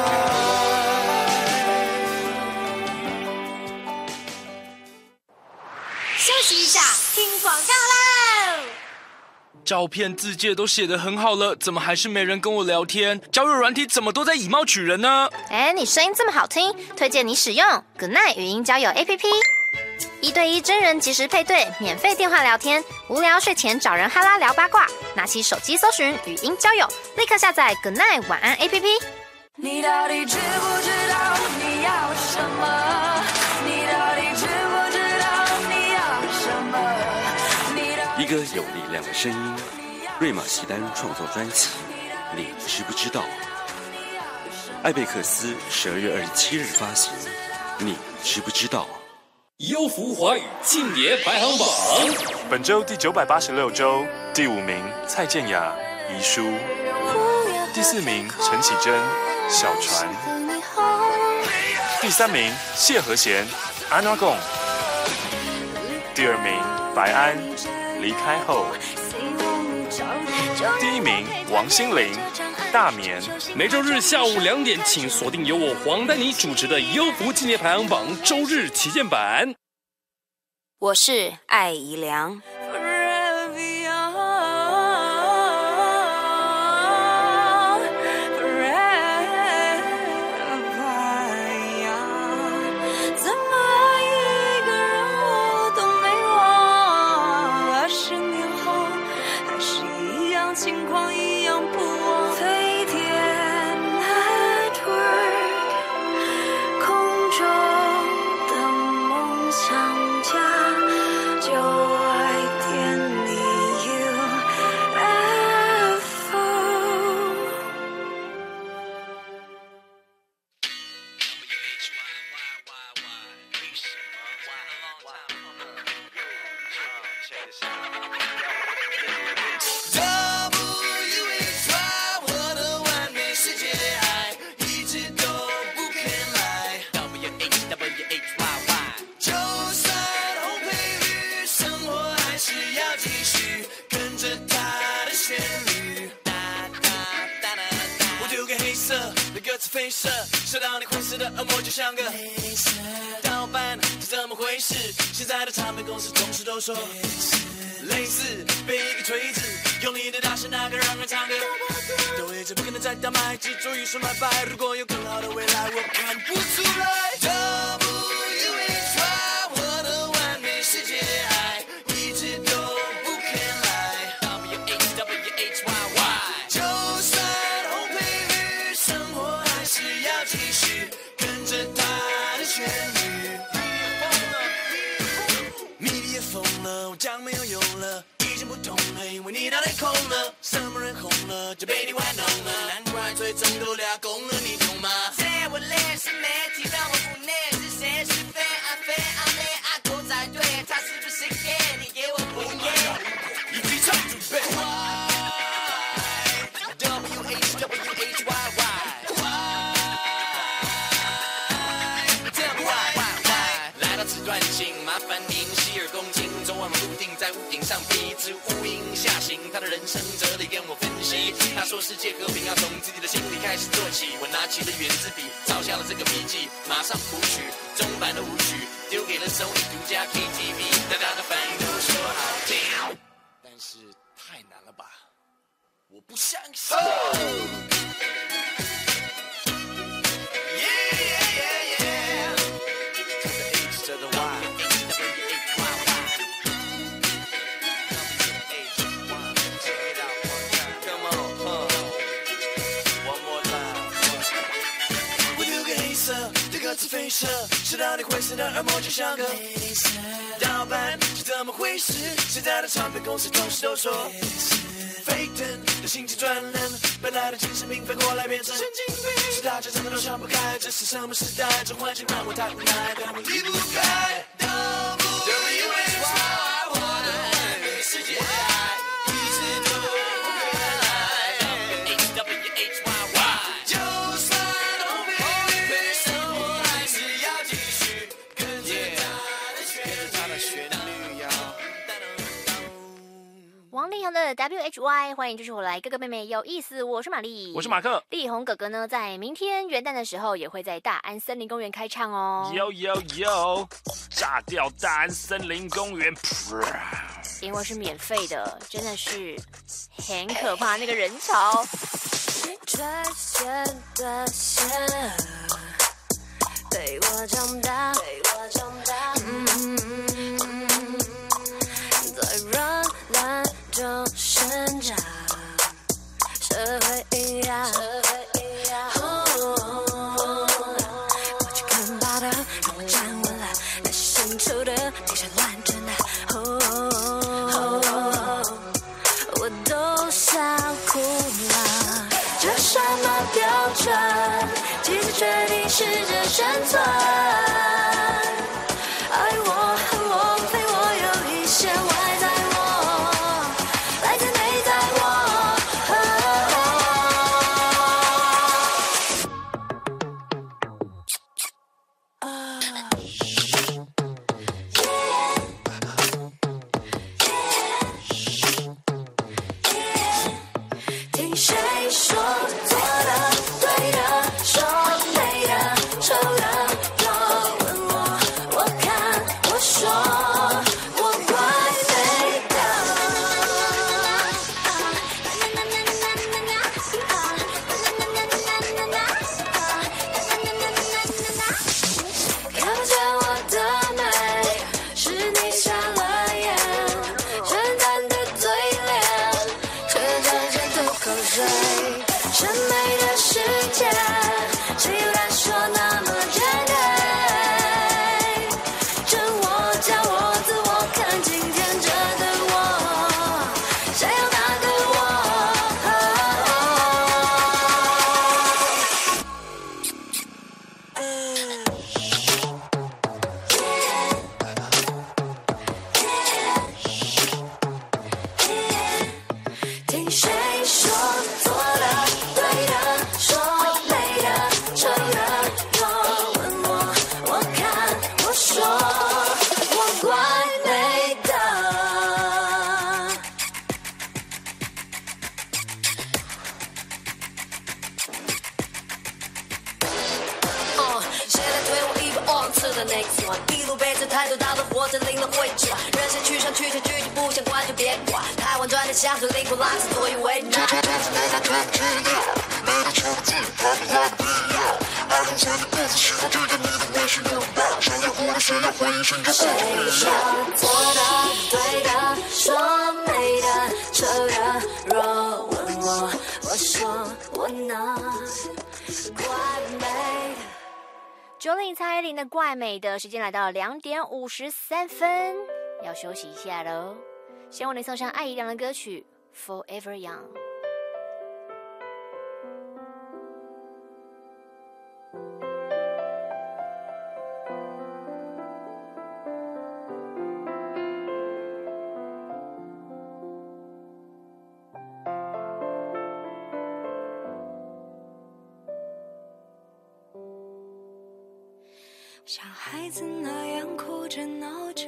休息一下，听广告喽。 照片字界都写得很好了，怎么还是没人跟我聊天？交友软体怎么都在以貌取人呢？ 哎，你声音这么好听，推荐你使用 Good Night 语音交友 A P P， 一对一真人即时配对，免费电话聊天，无聊睡前找人哈拉聊八卦，拿起手机搜寻语音交友，立刻下载 Good Night 晚安 A P P。 你到底知不知道你要什么？你到底知不知道你要什么？ 一个有力量的声音，瑞玛席丹创作专辑，你知不知道？艾贝克斯十二月二十七日发行，你知不知道？ 优福华语竞碟排行榜， 本周第九百八十六周，第五名蔡健雅《遗书》，第四名陈绮贞《小船》，第三名谢和弦《安娜贡》，第二名白安离开后，第一名王心凌大眠。 每周日下午两点，请锁定由我黄丹妮主持的优福竞碟排行榜周日旗舰版。 我是艾怡良。 情况一样不忘飞天 network， 空中的梦想家，就爱点你 U F O。 飞射，射到你灰色的恶魔就像个盗版，是怎么回事？现在的唱片公司总是都说类似，被一个锤子用力的打是那个让人唱歌，都一直不可能再大卖，执着于说买卖。如果有更好的未来，我看不出来。W H Y 我的完美世界爱一直都不肯来。W H W H Y Y 就算红配绿，生活还是要继续跟着它的旋律。迷离也疯了，我讲没有用了，已经不同了，因为你脑袋空了。什么人红了就被你玩弄了，难怪最终都俩公了，你懂吗？在我类是媒体让我不内，是谁是非啊非啊美啊狗仔队，他是不是 gay？ 你给我不 gay？ 一起唱准备。W H W H Y Y。来到此段，请麻烦您洗耳恭听。昨晚我固定在屋顶上壁纸乌云下行，他的人生哲理跟我分析。他说世界和平要从自己的心里开始做起。我拿起了圆珠笔，抄下了这个笔记，马上谱曲中版的舞曲，丢给了Sony独家 K T V， 大家的反应都说好听，但是太难了吧？我不相信。 子飞射，直到你灰色的耳膜就像个盗版，是怎么回事？现在的唱片公司同事都说沸腾的心情转冷，本来的精神病反过来变成神经病，是大家真的都想不开，这是什么时代？这环境让我太无奈，但我离不开。W H Y， 我的跟世界爱，一直都不会来。W H Y Y， 就算都被被生活，还是要继续跟着它的旋律呀。 王力宏的 W H Y， 欢迎继续回来，哥哥妹妹有意思，我是玛丽， 我是马克。 力宏哥哥呢，在明天元旦的时候也会在大安森林公园开唱哦。 有有有，炸掉大安森林公园！ 因为是免费的，真的是很可怕，那个人潮。 最深的线陪我长大，陪我长大。嗯嗯，在软烂中生长，社会营养，社会营养。过去看报的，让我站稳了，那深处的地下乱真的。我都想哭了，这什么标准？几次决定试着生存，爱我恨我非我有一些外在我，来自内在我。听谁说错的、对的、说美的、丑的，若问我，我看，我说，我怪美的。看不见我的美，是你瞎了眼，简单的嘴脸，却沾着吐口水。审美的世界，谁又敢说那么绝对？真我假我，自我看今天这个我，想要那个听谁说错的、对的、说美的、丑的，若问我，我看，我说，我怪美的。哦，谁来推我一步 on to the next one？ 一路背着抬头大的活着，领了回转，人生去上去下去就不想管就别管，台湾转的乡村灵魂拉扯多于为难。谁说错的、对的、说美的、丑的，若问我，我说我能怪美的。 九零蔡依林的怪美的时间来到了两点五十三分，要休息一下喽。先为你送上艾怡良的歌曲《Forever Young》。 像孩子那样哭着闹着，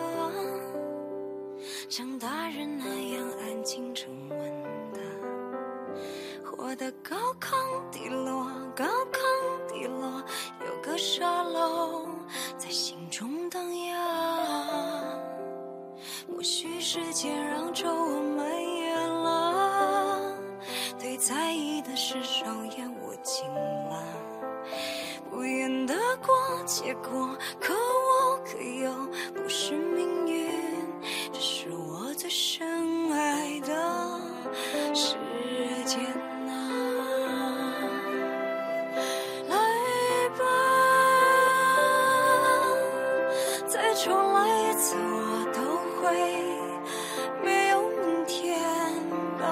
像大人那样安静沉稳的，活得高亢低落，高亢低落，有个沙漏在心中荡漾。或许时间让皱纹蔓延了，对在意的事手也握紧了，不愿得过结果，可我可又不是命运，这是我最深爱的时间啊。来吧，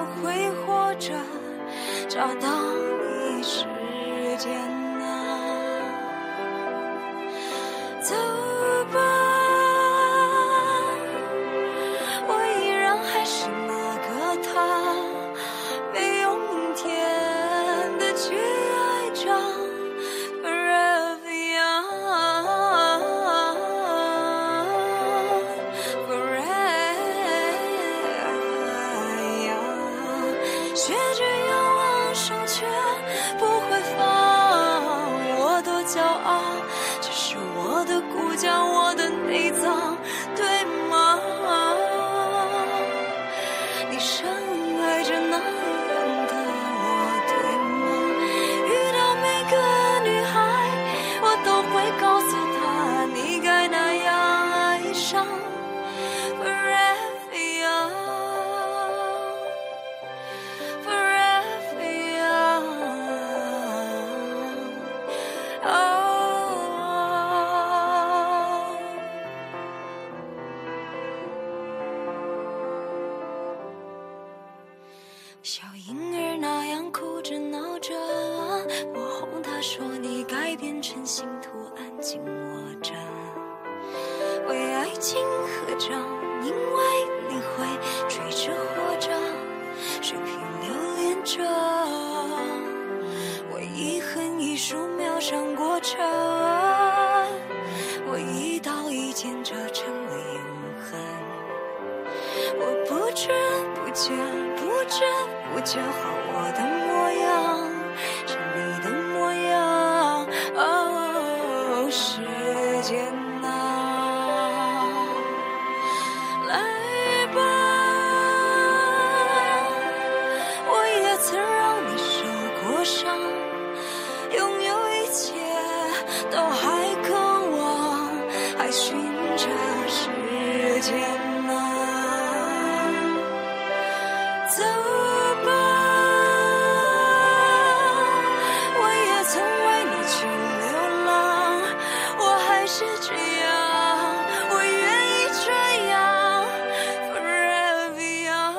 会活着找到你时间啊。走吧，我依然还是那个他，没有明天的节哀章 Forever young Forever young 学着仰望上却不会放，我多骄傲，这是我的骨架，我的内脏，对吗？你深爱着那样的我，对吗？遇到每个女孩，我都会告诉她，你该那样爱上 Forever young Forever young Oh小婴儿那样哭着闹着，我哄他说你该变成星图安静握着，为爱情合掌，因为你会追着活着，水平留恋着，为遗恨一束秒上过程，我一刀一剑折成了永恒，我不知不觉不知不觉好我的模样是你的模样，哦，时间啊，来吧，我也曾让你受过伤，拥有一切都还渴望，还寻着时间走吧，我也曾为你去流浪，我还是这样，我愿意这样 Forever young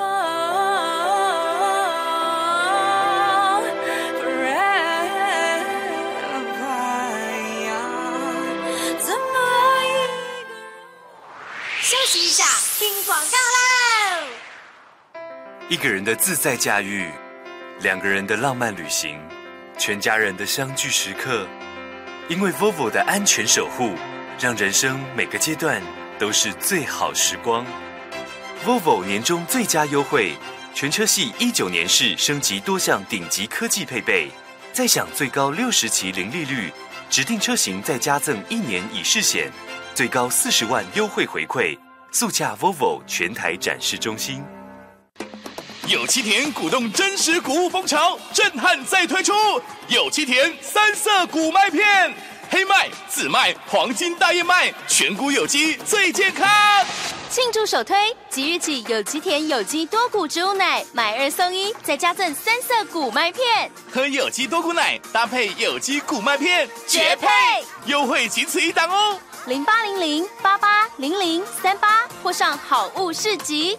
Forever young 怎么爱一个人。 休息一下，听广告喽。 一个人的自在驾驭，两个人的浪漫旅行，全家人的相聚时刻。因为 Volvo 的安全守护，让人生每个阶段都是最好时光。Volvo 年终最佳优惠，全车系一九年式升级多项顶级科技配备，再享最高六十期零利率，指定车型再加赠一年乙式险，最高四十万优惠回馈。速洽 Volvo 全台展示中心。 有机田鼓动真实谷物风潮，震撼再推出有机田三色谷麦片，黑麦、紫麦、黄金大燕麦，全谷有机最健康。 庆祝首推，即日起有机田有机多谷植物奶买二送一，再加赠三色谷麦片。 喝有机多谷奶搭配有机谷麦片， 绝配！ 优惠仅此一档哦！ 零八零零八八零零三八或上好物市集。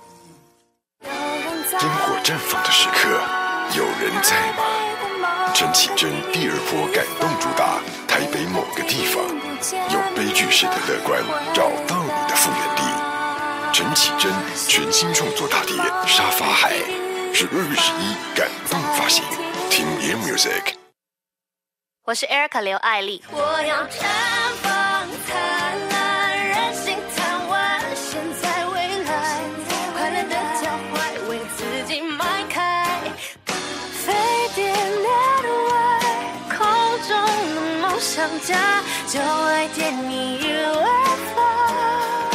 烟火绽放的时刻，有人在吗？陈绮贞第二波感动主打台北某个地方，用悲剧式的乐观找到你的复原地。陈绮贞全新创作大碟《沙发海》，十二月十一感动发行，听 Air Music。 我是 Erica 刘爱丽。 我要绽放灿烂，人心贪玩，现在未来，快乐的脚踝为自己迈开，飞碟 Network 空中的梦想家，就爱点你 U F O。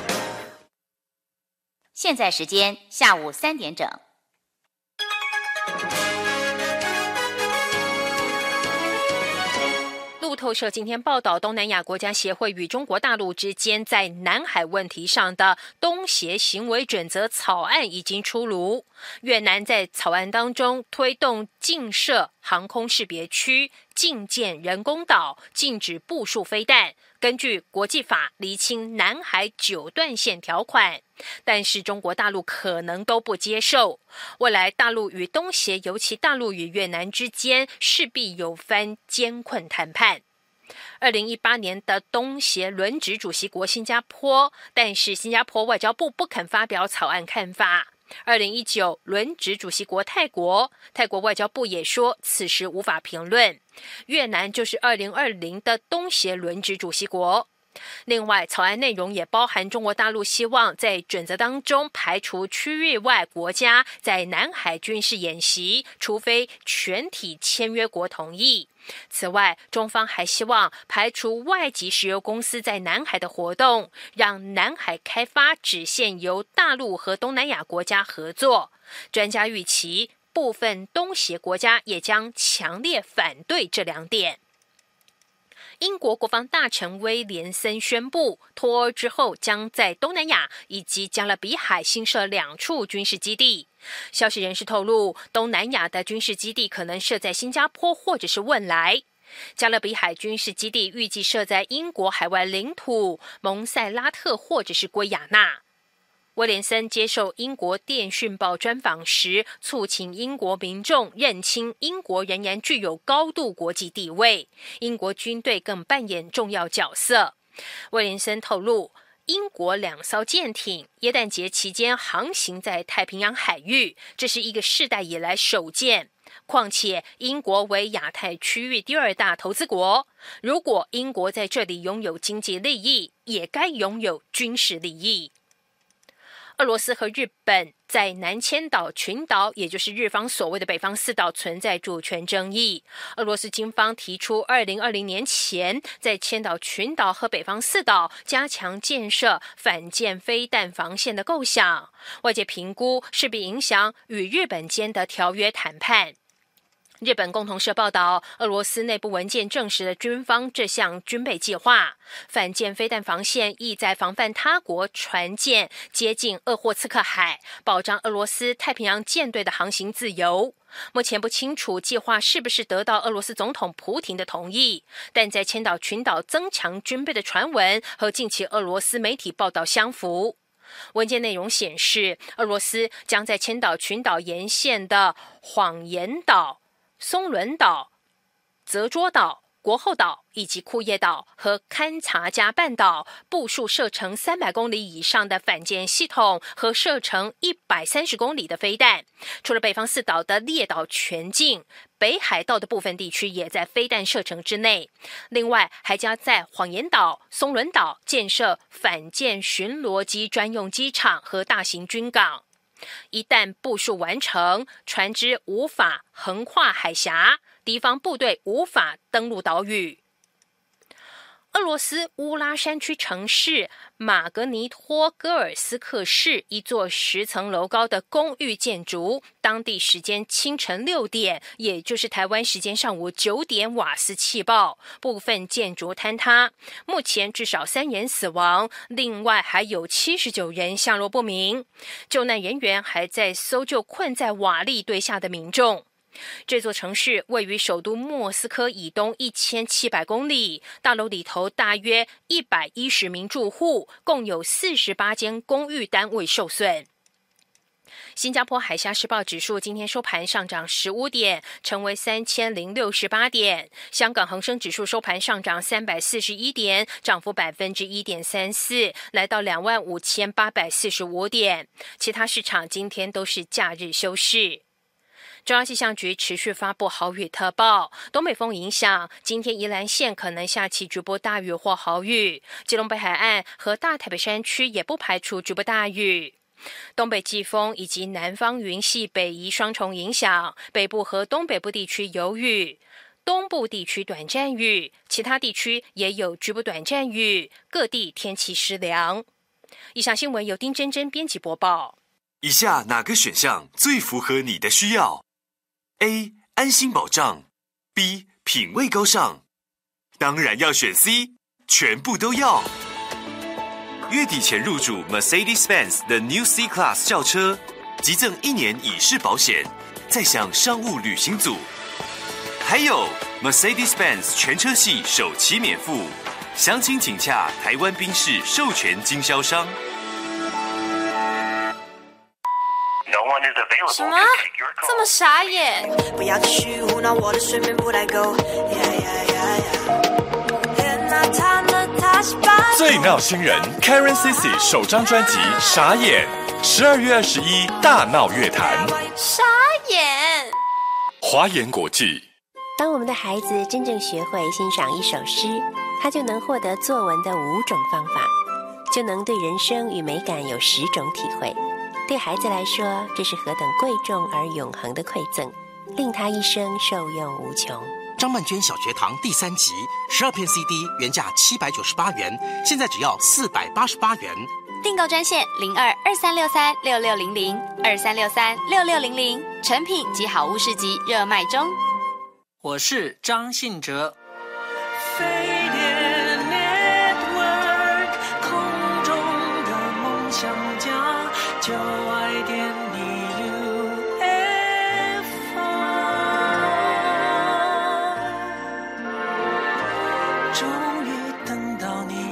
现在时间下午三点整。 路透社今天报道，东南亚国家协会与中国大陆之间在南海问题上的东协行为准则草案已经出炉。越南在草案当中推动禁设航空识别区、禁建人工岛、禁止部署飞弹， 根据国际法厘清南海九段线条款，但是中国大陆可能都不接受。未来大陆与东协，尤其大陆与越南之间，势必有番艰困谈判。二零一八年的东协轮值主席国新加坡，但是新加坡外交部不肯发表草案看法。二零一九轮值主席国泰国，泰国外交部也说此时无法评论。越南就是二零二零的东协轮值主席国。另外，草案内容也包含中国大陆希望在准则当中排除区域外国家在南海军事演习，除非全体签约国同意。此外，中方还希望排除外籍石油公司在南海的活动，让南海开发只限由大陆和东南亚国家合作。专家预期，部分东协国家也将强烈反对这两点。英国国防大臣威廉森宣布，脱欧之后将在东南亚以及加勒比海新设两处军事基地。消息人士透露，东南亚的军事基地可能设在新加坡或者是汶莱。加勒比海军事基地预计设在英国海外领土蒙塞拉特或者是圭亚那。威廉森接受英国电讯报专访时，促请英国民众认清英国仍然具有高度国际地位，英国军队更扮演重要角色。威廉森透露，英国两艘舰艇耶诞节期间航行在太平洋海域，这是一个世代以来首见。况且，英国为亚太区域第二大投资国，如果英国在这里拥有经济利益，也该拥有军事利益。俄罗斯和日本在南千岛群岛，也就是日方所谓的北方四岛，存在主权争议。俄罗斯军方提出，二零二零年前在千岛群岛和北方四岛加强建设反舰飞弹防线的构想，外界评估势必影响与日本间的条约谈判。日本共同社报道，俄罗斯内部文件证实了军方这项军备计划。反舰飞弹防线意在防范他国船舰接近鄂霍次克海，保障俄罗斯太平洋舰队的航行自由。目前不清楚计划是不是得到俄罗斯总统普廷的同意，但在千岛群岛增强军备的传闻和近期俄罗斯媒体报道相符。文件内容显示，俄罗斯将在千岛群岛沿线的谎言岛、松伦岛、泽捉岛、国后岛以及库页岛和勘察加半岛部署射程三百公里以上的反舰系统和射程一百三十公里的飞弹。除了北方四岛的列岛全境，北海道的部分地区也在飞弹射程之内。另外，还将在谎言岛、松伦岛建设反舰巡逻机专用机场和大型军港。一旦部署完成，船只无法横跨海峡，敌方部队无法登陆岛屿。俄罗斯乌拉山区城市马格尼托戈尔斯克市一座十层楼高的公寓建筑，当地时间清晨六点，也就是台湾时间上午九点，瓦斯气爆，部分建筑坍塌，目前至少三人死亡，另外还有七十九人下落不明。救难人员还在搜救困在瓦砾堆下的民众。这座城市位于首都莫斯科以东一千七百公里，大楼里头大约一百一十名住户，共有四十八间公寓单位受损。新加坡海峡时报指数今天收盘上涨十五点，成为三千零六十八点。香港恒生指数收盘上涨三百四十一点，涨幅百分之一点三四，来到两万五千八百四十五点。其他市场今天都是假日休市。中央气象局持续发布豪雨特报，东北风影响，今天宜兰县可能下起局部大雨或豪雨，基隆北海岸和大台北山区也不排除局部大雨。东北季风以及南方云系北移双重影响，北部和东北部地区有雨，东部地区短暂雨，其他地区也有局部短暂雨，各地天气湿凉。以上新闻由丁真真编辑播报。 以下哪个选项最符合你的需要？A. 安心保障 B. 品味高尚，当然要选 C， 全部都要。月底前入主 Mercedes-Benz 的 New C-Class 轿车，即赠一年乙式保险，再享商务旅行组。还有 Mercedes-Benz 全车系首期免付， 详情请洽台湾宾士授权经销商。 什么？这么傻眼？ 不要继续胡闹，我的睡眠不太够。 最闹新人 Karen Cici 首张专辑《傻眼》，十二月二十一大闹乐坛。 傻眼！ 华研国际。 当我们的孩子真正学会欣赏一首诗，他就能获得作文的五种方法，就能对人生与美感有十种体会。对孩子来说，这是何等贵重而永恒的馈赠，令他一生受用无穷。 张曼娟小学堂第三集，十二片 C D 原价七百九十八元，现在只要四百八十八元。 订购专线零二二三六三六六零零二三六三六六零零，成品及好物市集热卖中。 我是张信哲。 飞碟 Network， 空中的梦想家，就爱点你 U F O。 终于等到你。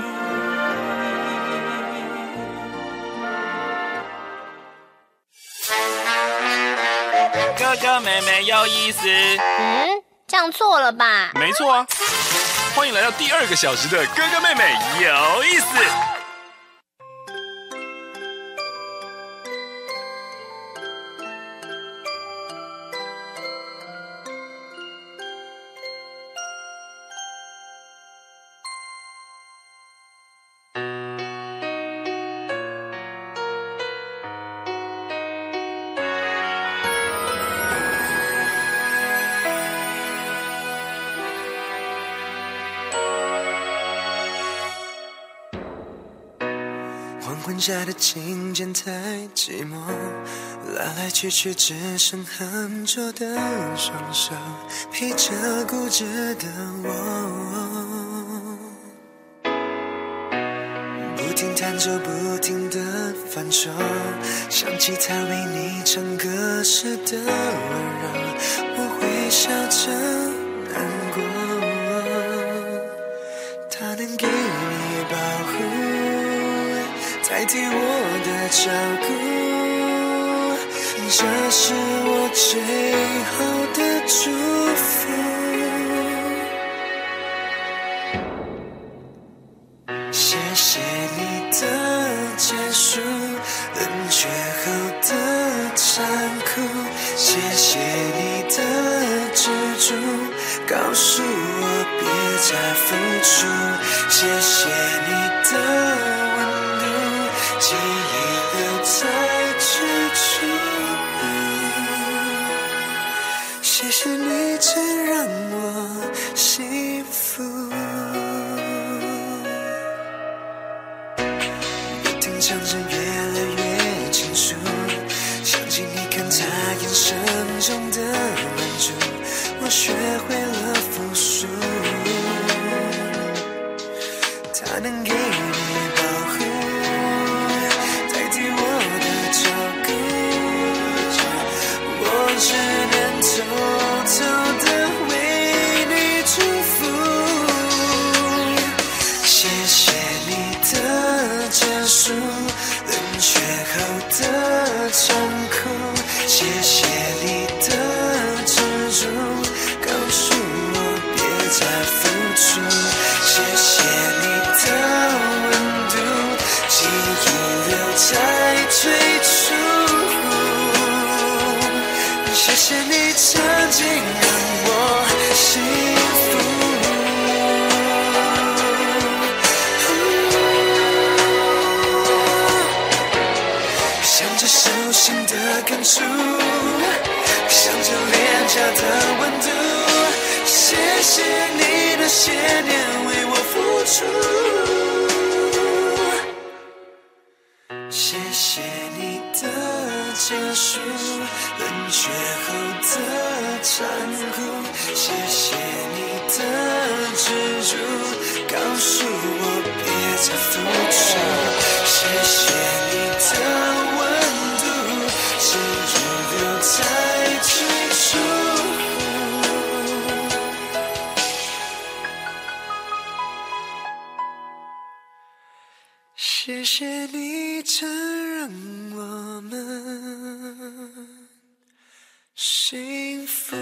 哥哥妹妹有意思。 嗯，这样错了吧？ 没错啊。欢迎来到第二个小时的哥哥妹妹有意思。 黄昏下的琴键太寂寞，来来去去只剩很久的双手，陪着固执的我，不停弹奏，不停的反手，想起他为你唱歌时的温柔，我会笑着难过，他能给你保护，代替我的照顾，这是我最好的祝福。谢谢你的结束，冷却后的残酷，谢谢你的执着，告诉我别再付出，谢谢你的记忆留在最初，谢谢你真让我幸福。不停唱着越来越清楚，想起你看他眼神中的满足，我学会了复述，他能给你保护，我只能偷偷的为你祝福，谢谢你的结束，冷却后的残酷，谢谢你的执着，告诉我别再付出，谢谢你的温度，记忆留在最初，谢谢你曾经让我幸福，想着手心的感触，想着脸颊的温度，谢谢你的些年为我付出，谢谢你的结束，冷却后的残酷，谢谢你的执着，告诉我别再付出，谢谢你的温度，记忆留在最初。 谢你曾让我们幸福。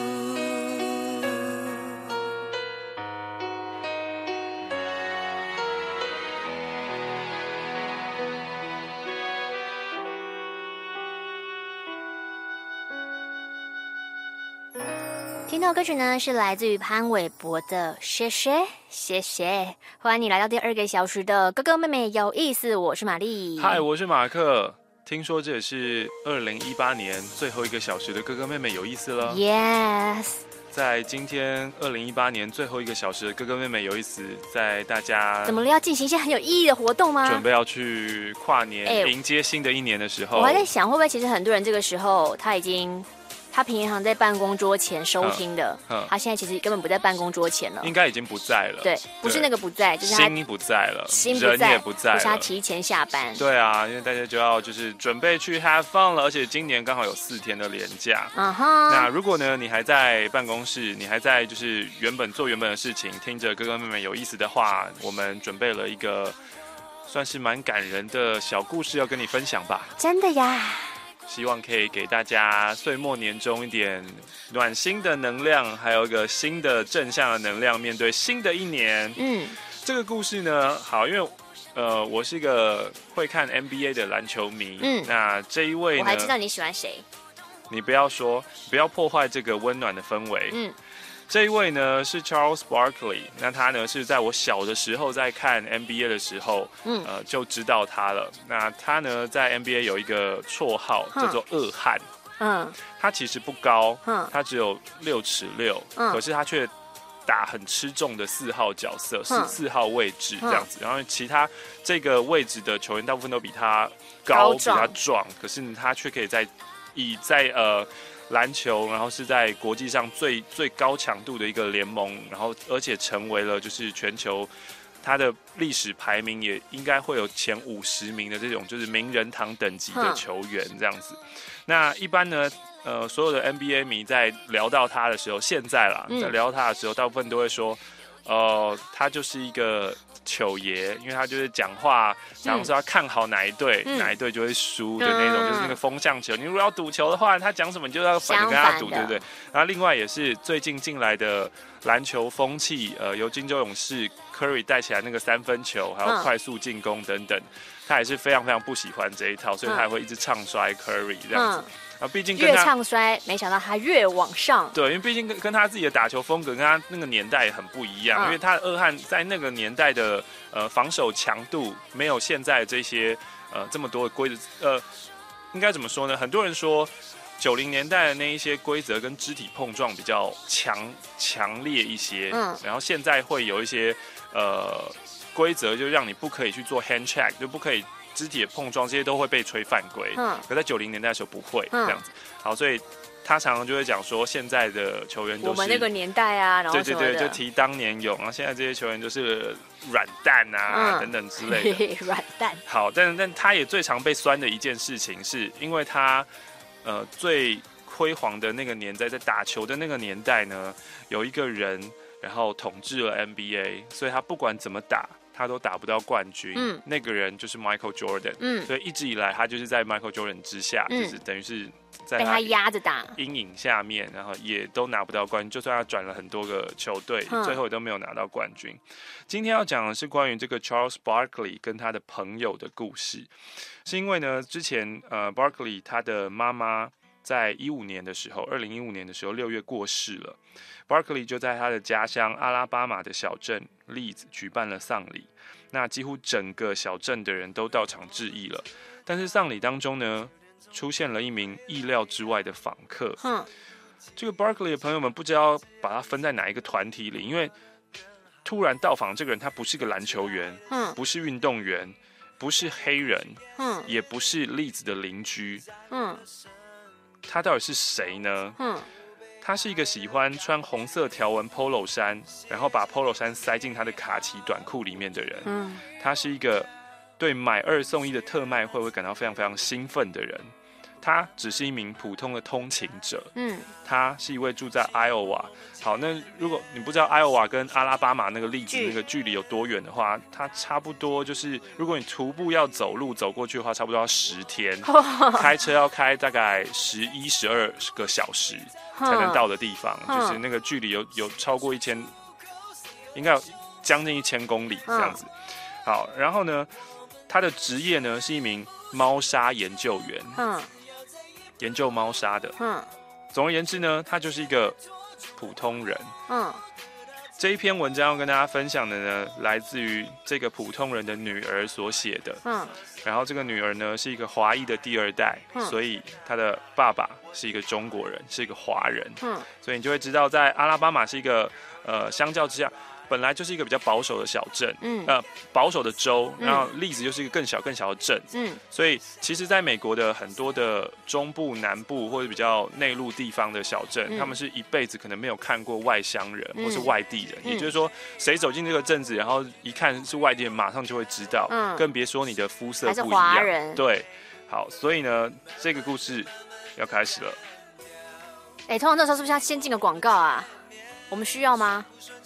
听到歌曲呢，是来自于潘玮柏的《谢谢谢谢》，欢迎你来到第二个小时的哥哥妹妹有意思，我是玛丽。 嗨，我是马克。听说这也是二零一八年最后一个小时的哥哥妹妹有意思了。 Yes。 在今天二零一八年最后一个小时的哥哥妹妹有意思，在大家怎么了？要进行一些很有意义的活动吗？ 准备要去跨年、欸、迎接新的一年的时候， 我还在想，会不会其实很多人这个时候他已经。他平常在办公桌前收听的，嗯嗯、他现在其实根本不在办公桌前了， 应该已经不在了。 对，不是那个不在，就是他心不在了， 心不在， 人也不在了， 就是他提前下班。 对啊，因为大家就要就是准备去 have fun 了，而且今年刚好有四天的连假。嗯哼。那如果呢，你还在办公室，你还在就是原本做原本的事情，听着哥哥妹妹有意思的话，我们准备了一个算是蛮感人的小故事要跟你分享吧。 真的呀。 希望可以给大家岁末年终一点暖心的能量，还有一个新的正向的能量，面对新的一年。嗯，这个故事呢，好，因为呃，我是一个会看 N B A 的篮球迷。嗯，那这一位呢， 我还知道你喜欢谁。 你不要说，不要破坏这个温暖的氛围。嗯。这一位呢是 Charles Barkley， 那他呢是在我小的时候在看 N B A 的时候，嗯，呃就知道他了。那他呢在 N B A 有一个绰号叫做恶汉，嗯，他其实不高，嗯，他只有六尺六，嗯，可是他却打很吃重的四号角色，是四号位置这样子。然后其他这个位置的球员大部分都比他高，比他壮，可是他却可以在以在呃。篮球，然后是在国际上最最高强度的一个联盟，然后而且成为了就是全球，它的历史排名也应该会有前五十名的这种就是名人堂等级的球员这样子。那一般呢，呃，所有的 N B A 迷在聊到他的时候，现在啦，在聊到他的时候，大部分都会说，呃，他就是一个糗爷，因为他就是讲话，常常说他看好哪一队，嗯、哪一队就会输的那种，嗯、就是那个风向球。你如果要赌球的话，他讲什么你就要反着跟他赌，对不对？然后另外也是最近进来的篮球风气，呃，由金州勇士 Curry 带起来那个三分球，还有快速进攻等等，嗯、他也是非常非常不喜欢这一套，所以他还会一直唱衰 Curry 这样子。嗯啊，毕竟越唱衰，没想到他越往上。 对，因为毕竟跟跟他自己的打球风格，跟他那个年代也很不一样。嗯、因为他的恶汉在那个年代的呃防守强度，没有现在这些呃这么多的规则。呃，应该怎么说呢？很多人说九零年代的那一些规则跟肢体碰撞比较强强烈一些。嗯。然后现在会有一些呃规则，就让你不可以去做 hand check， 就不可以。肢体的碰撞，这些都会被吹犯规。嗯，可在九零年代的时候不会、嗯、这样子。好，所以他常常就会讲说，现在的球员都是我们那个年代啊，然后对对对，就提当年勇，然后现在这些球员就是软蛋啊、嗯、等等之类的。 软蛋。 好，但但他也最常被酸的一件事情，是因为他呃最辉煌的那个年代，在打球的那个年代呢，有一个人然后统治了 N B A， 所以他不管怎么打。他都打不到冠军，嗯，那个人就是 Michael Jordan， 嗯，所以一直以来他就是在 Michael Jordan 之下，嗯、就是等于是在被他压着打阴影下面，然后也都拿不到冠军。就算他转了很多个球队，嗯、最后也都没有拿到冠军。今天要讲的是关于这个 Charles Barkley 跟他的朋友的故事，是因为呢，之前呃 Barkley 他的妈妈在一五年的时候，二零一五年的时候六月过世了。Barkley 就在他的家乡阿拉巴马的小镇利兹举办了丧礼，那几乎整个小镇的人都到场致意了。但是丧礼当中呢，出现了一名意料之外的访客。嗯，这个 Barkley 的朋友们不知道把他分在哪一个团体里，因为突然到访这个人，他不是个篮球员，嗯，不是运动员，不是黑人，嗯，也不是利兹的邻居，嗯，他到底是谁呢？嗯。他是一个喜欢穿红色条纹 polo 衫，然后把 polo 衫塞进他的卡其短裤里面的人。嗯，他是一个对买二送一的特卖会会感到非常非常兴奋的人。 他只是一名普通的通勤者， 嗯， 他是一位住在 Iowa。好，那如果你不知道 Iowa 跟阿拉巴马那个例子那个距离有多远的话，它差不多就是，如果你徒步要走路走过去的话，差不多要十天，开车要开大概十一、十二个小时才能到的地方，就是那个距离有有超过一千，应该有将近一千公里这样子。好，然后呢，他的职业呢是一名猫砂研究员，嗯，研究猫砂的，嗯。总而言之呢，他就是一个普通人，嗯。这一篇文章要跟大家分享的呢，来自于这个普通人的女儿所写的，嗯。然后这个女儿呢是一个华裔的第二代，嗯，所以她的爸爸是一个中国人，是一个华人，嗯。所以你就会知道，在阿拉巴马是一个呃，相较之下。本来就是一个比较保守的小镇，嗯，呃，保守的州，然后例子就是一个更小更小的镇，嗯，所以其实在美国的很多的中部、南部或者比较内陆地方的小镇，嗯，他们是一辈子可能没有看过外乡人，嗯，或是外地人，嗯，也就是说，谁走进这个镇子，然后一看是外地人，马上就会知道，嗯，更别说你的肤色不一样，还是华人，对，好，所以呢，这个故事要开始了。 哎，通常那时候是不是要先进个广告啊？我们需要吗？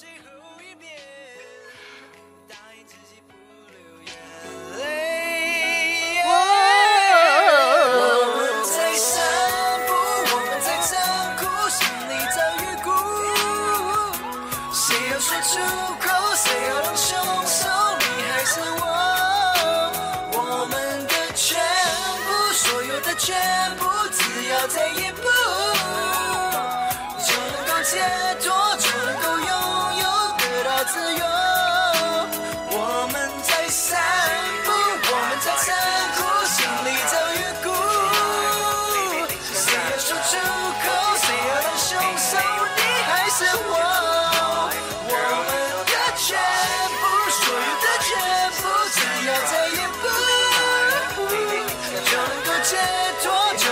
全部只要再一步，就能够解脱，就能够拥有，得到自由。我们在散步，我们在残酷，心里早预估。谁要说出口，谁要当凶手，你还是我。我们的全部，所有的全部，只要再一步，就能够解脱。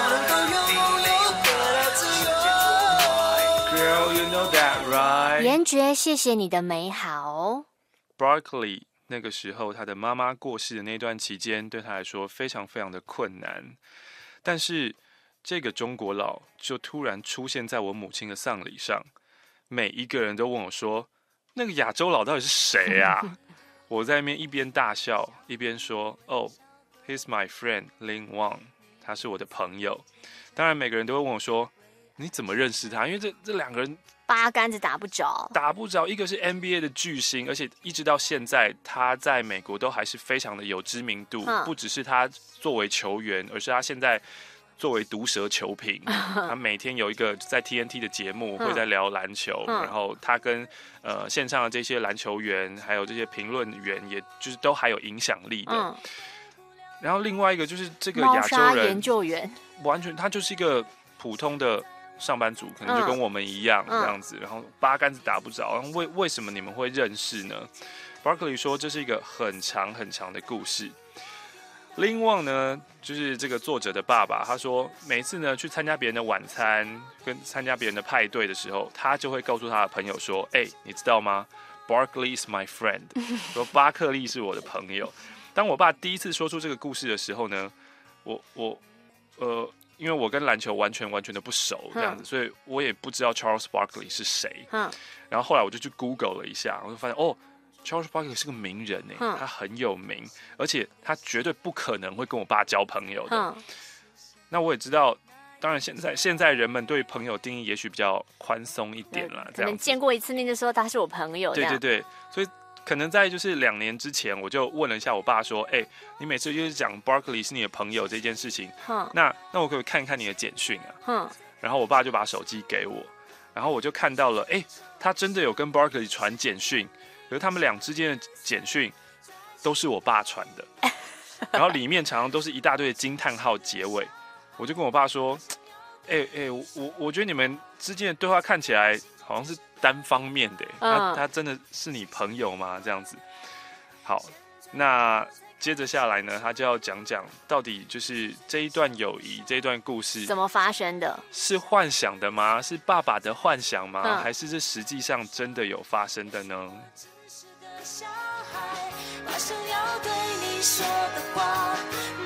严爵，谢谢你的美好。 Barkley 那个时候，他的妈妈过世的那段期间，对他来说非常非常的困难。但是这个中国佬就突然出现在我母亲的丧礼上，每一个人都问我说：“那个亚洲佬到底是谁啊？”我在那边一边大笑，一边说：“哦、oh, ，He's my friend Lin Wang， 他是我的朋友。”当然，每个人都会问我说：“你怎么认识他？”因为这这两个人。 八竿子打不着， 打不着。一个是 N B A 的巨星，而且一直到现在，他在美国都还是非常的有知名度。嗯、不只是他作为球员，而是他现在作为毒舌球评，他每天有一个在 T N T 的节目，会在聊篮球。嗯、然后他跟呃线上的这些篮球员，还有这些评论员，也就是都还有影响力的。嗯、然后另外一个就是这个亚洲人研究员， 完全他就是一个普通的。上班族可能就跟我们一样、嗯、这样子，然后八竿子打不着。为为什么你们会认识呢 ？Barkley 说这是一个很长很长的故事。Lin Wang 呢，就是这个作者的爸爸，他说每次呢去参加别人的晚餐，跟参加别人的派对的时候，他就会告诉他的朋友说：“哎、欸，你知道吗 ？Barkley is my friend， 说巴克利是我的朋友。”当我爸第一次说出这个故事的时候呢，我我呃。因为我跟篮球完全完全的不熟这样子，嗯、所以我也不知道 Charles Barkley 是谁。嗯、然后后来我就去 Google 了一下，我就发现哦 ，Charles Barkley 是个名人呢，嗯、他很有名，而且他绝对不可能会跟我爸交朋友的。嗯、那我也知道，当然现在现在人们对朋友定义也许比较宽松一点啦，这样可能见过一次面就说他是我朋友。 对对对，所以。可能在就是两年之前，我就问了一下我爸说：“哎、欸，你每次就是讲 Barkley 是你的朋友这件事情，嗯、那那我可不可以看看你的简讯啊？”嗯、然后我爸就把手机给我，然后我就看到了，哎、欸，他真的有跟 Barkley 传简讯，可是他们俩之间的简讯都是我爸传的，然后里面常常都是一大堆的惊叹号结尾。我就跟我爸说：“哎、欸、哎、欸，我我觉得你们之间的对话看起来好像是。”单方面的，他他真的是你朋友吗？这样子，好，那接着下来呢，他就要讲讲到底就是这一段友谊，这一段故事怎么发生的？ 是幻想的吗？是爸爸的幻想吗？嗯、还是这实际上真的有发生的呢？ 把想要对你说的话，每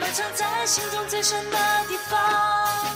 藏在心中最深的地方。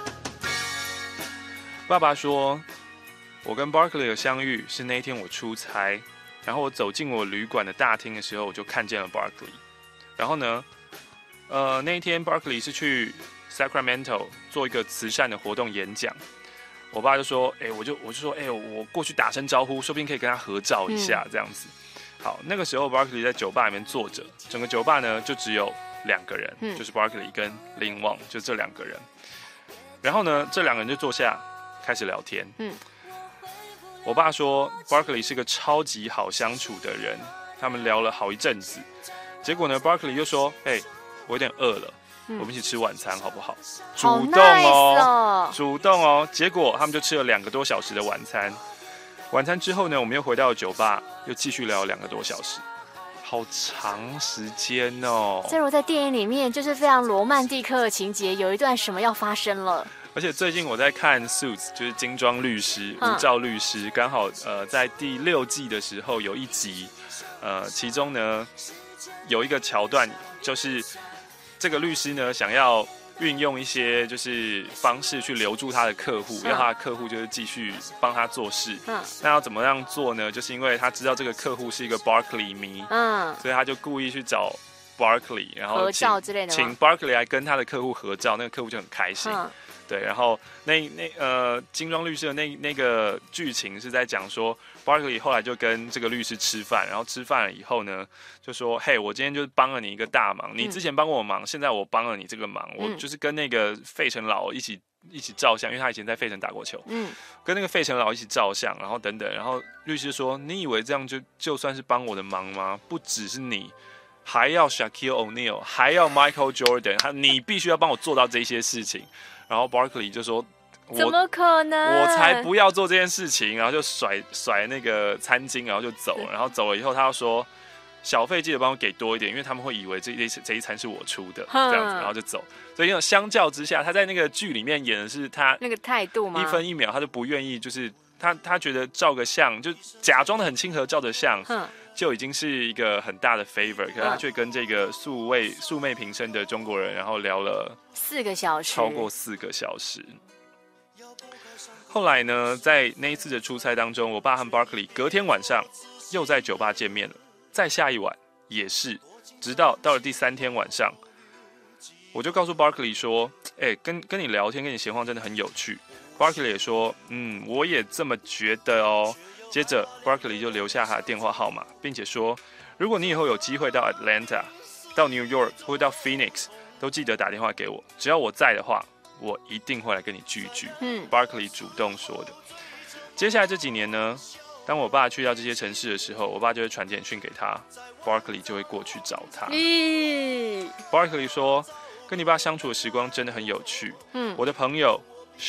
爸爸说，我跟 Barkley 的相遇是那一天我出差，然后我走进我旅馆的大厅的时候，我就看见了 Barkley。然后呢，呃，那一天 Barkley 是去 Sacramento 做一个慈善的活动演讲。我爸就说：“哎、欸，我就我就说，哎、欸，我过去打声招呼，说不定可以跟他合照一下，这样子。嗯”好，那个时候 Barkley 在酒吧里面坐着，整个酒吧呢就只有两个人，嗯、就是 Barkley 跟林旺，就这两个人。然后呢，这两个人就坐下开始聊天。嗯，我爸说 Barkley 是个超级好相处的人，他们聊了好一阵子。结果呢 ，Barkley 就说：“哎、欸，我有点饿了。”嗯、我们一起吃晚餐好不好？ 好主动哦， nice 哦主动哦。结果他们就吃了两个多小时的晚餐。晚餐之后呢，我们又回到了酒吧，又继续聊两个多小时，好长时间哦。 正如在电影里面，就是非常罗曼蒂克的情节，有一段什么要发生了。 而且最近我在看《Suits》，就是金装律师嗯吴兆律师，刚好呃在第六季的时候有一集，呃其中呢有一个桥段就是。这个律师呢，想要运用一些就是方式去留住他的客户， 嗯、 让他的客户就是继续帮他做事。 嗯， 那要怎么样做呢？就是因为他知道这个客户是一个 Barkley 迷，嗯，所以他就故意去找 Barkley， 然后合照之类的， 请 Barkley 来跟他的客户合照，那个客户就很开心。嗯，对，然后那那呃，金装律师的那那个剧情是在讲说 ，Barkley 后来就跟这个律师吃饭，然后吃饭了以后呢，就说：“嘿，我今天就是帮了你一个大忙，你之前帮过我忙，嗯、现在我帮了你这个忙，我就是跟那个费城佬一起一起照相，因为他以前在费城打过球，嗯，跟那个费城佬一起照相，然后等等，然后律师说：你以为这样就就算是帮我的忙吗？不只是你。”还要 Shaquille O'Neal， 还要 Michael Jordan， 你必须要帮我做到这些事情。然后 Barkley 就说：“ 怎么可能？ 我才不要做这件事情。”然后就甩甩那个餐巾，然后就走。然后走了以后，他又说：“小费记得帮我给多一点，因为他们会以为这一这一餐是我出的。”这样子，然后就走。所以相较之下，他在那个剧里面演的是他那个态度吗？ 一分一秒他就不愿意，就是他他觉得照个相，就假装的很亲和，照着相。就已经是一个很大的 favor， 可是他却跟这个素味素昧平生的中国人，然后聊了四个小时， 超过四个小时。后来呢，在那一次的出差当中，我爸和 Barkley 隔天晚上又在酒吧见面了，再下一晚也是，直到到了第三天晚上，我就告诉 Barkley 说：“哎、欸，跟跟你聊天，跟你闲话真的很有趣。” Barkley 也说：“嗯，我也这么觉得哦。”接着 Barkley 就留下他的电话号码，并且说：“如果你以后有机会到 Atlanta、到 New York 或到 Phoenix， 都记得打电话给我。只要我在的话，我一定会来跟你聚聚。”嗯 ，Barkley 主动说的。接下来这几年呢，当我爸去到这些城市的时候，我爸就会传简讯给他 ，Barkley 就会过去找他。嗯 ，Barkley 说：“跟你爸相处的时光真的很有趣。嗯，我的朋友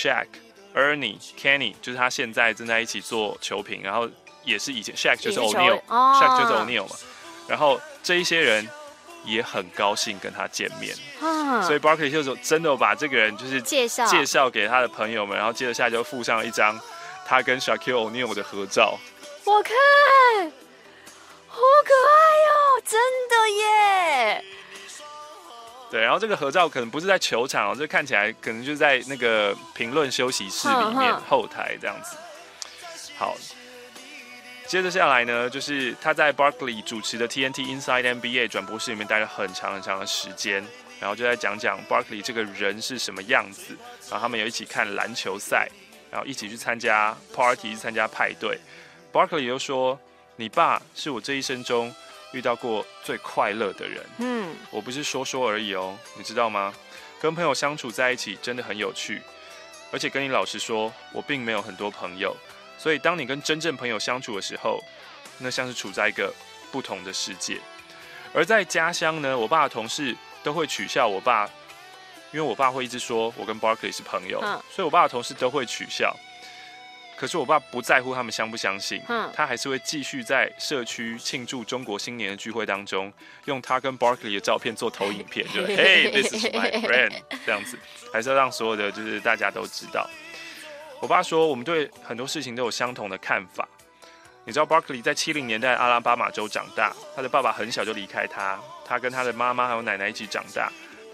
Shaq。”Ernie、Kenny 就是他现在正在一起做球评，然后也是以前 Shaq 就是 O'Neal，Shaq、哦、就是 O'Neal 嘛，然后这一些人也很高兴跟他见面，嗯、所以 Barkley 就真的把这个人就是介绍介绍给他的朋友们，然后接着下来就附上了一张他跟 Shaquille O'Neal 的合照。 我看，好可爱哦，真的耶！ 对，然后这个合照可能不是在球场哦，这看起来可能就是在那个评论休息室里面后台这样子。好，接着下来呢，就是他在 Barkley 主持的 T N T Inside N B A 转播室里面待了很长很长的时间，然后就在讲讲 Barkley 这个人是什么样子，然后他们有一起看篮球赛，然后一起去参加 party 去参加派对。Barkley 又说：“你爸是我这一生中遇到过最快乐的人，嗯，我不是说说而已哦，你知道吗？跟朋友相处在一起真的很有趣，而且跟你老实说，我并没有很多朋友，所以当你跟真正朋友相处的时候，那像是处在一个不同的世界。而在家乡呢，我爸的同事都会取笑我爸，因为我爸会一直说我跟 Barkley 是朋友，嗯，所以我爸的同事都会取笑。可是我爸不在乎他们相不相信，嗯，他还是会继续在社区庆祝中国新年的聚会当中，用他跟 Barkley 的照片做投影片，就 Hey, this is my friend 这样子，还是要让所有的就是大家都知道。我爸说，我们对很多事情都有相同的看法。你知道 Barkley 在七零年代阿拉巴马州长大，他的爸爸很小就离开他，他跟他的妈妈还有奶奶一起长大。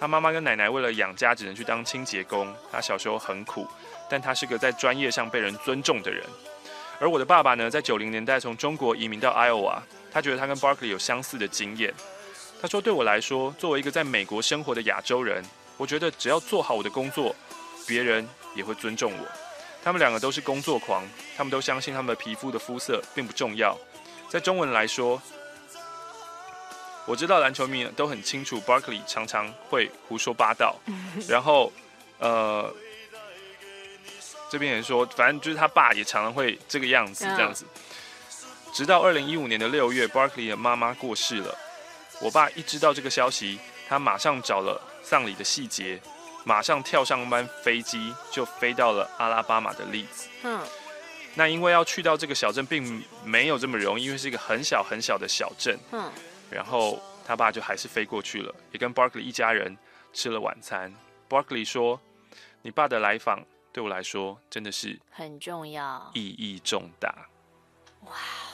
他妈妈跟奶奶为了养家，只能去当清洁工。他小时候很苦，但他是个在专业上被人尊重的人。而我的爸爸呢，在九零年代从中国移民到 Iowa， 他觉得他跟 Barkley 有相似的经验。他说，对我来说，作为一个在美国生活的亚洲人，我觉得只要做好我的工作，别人也会尊重我。他们两个都是工作狂，他们都相信他们的皮肤的肤色并不重要。在中文来说，我知道篮球迷都很清楚 Barkley 常常会胡说八道，然后呃，这边也说，反正就是他爸也常常会这个样子，这样子。直到二零一五年的六月 ，Barkley 的妈妈过世了。我爸一知道这个消息，他马上找了丧礼的细节，马上跳上班飞机，就飞到了阿拉巴马的利兹。嗯，那因为要去到这个小镇并没有这么容易，因为是一个很小很小的小镇。嗯，然后他爸就还是飞过去了，也跟 Barkley 一家人吃了晚餐。Barkley 说：“你爸的来访对我来说真的是很重要， 意义重大。”哇！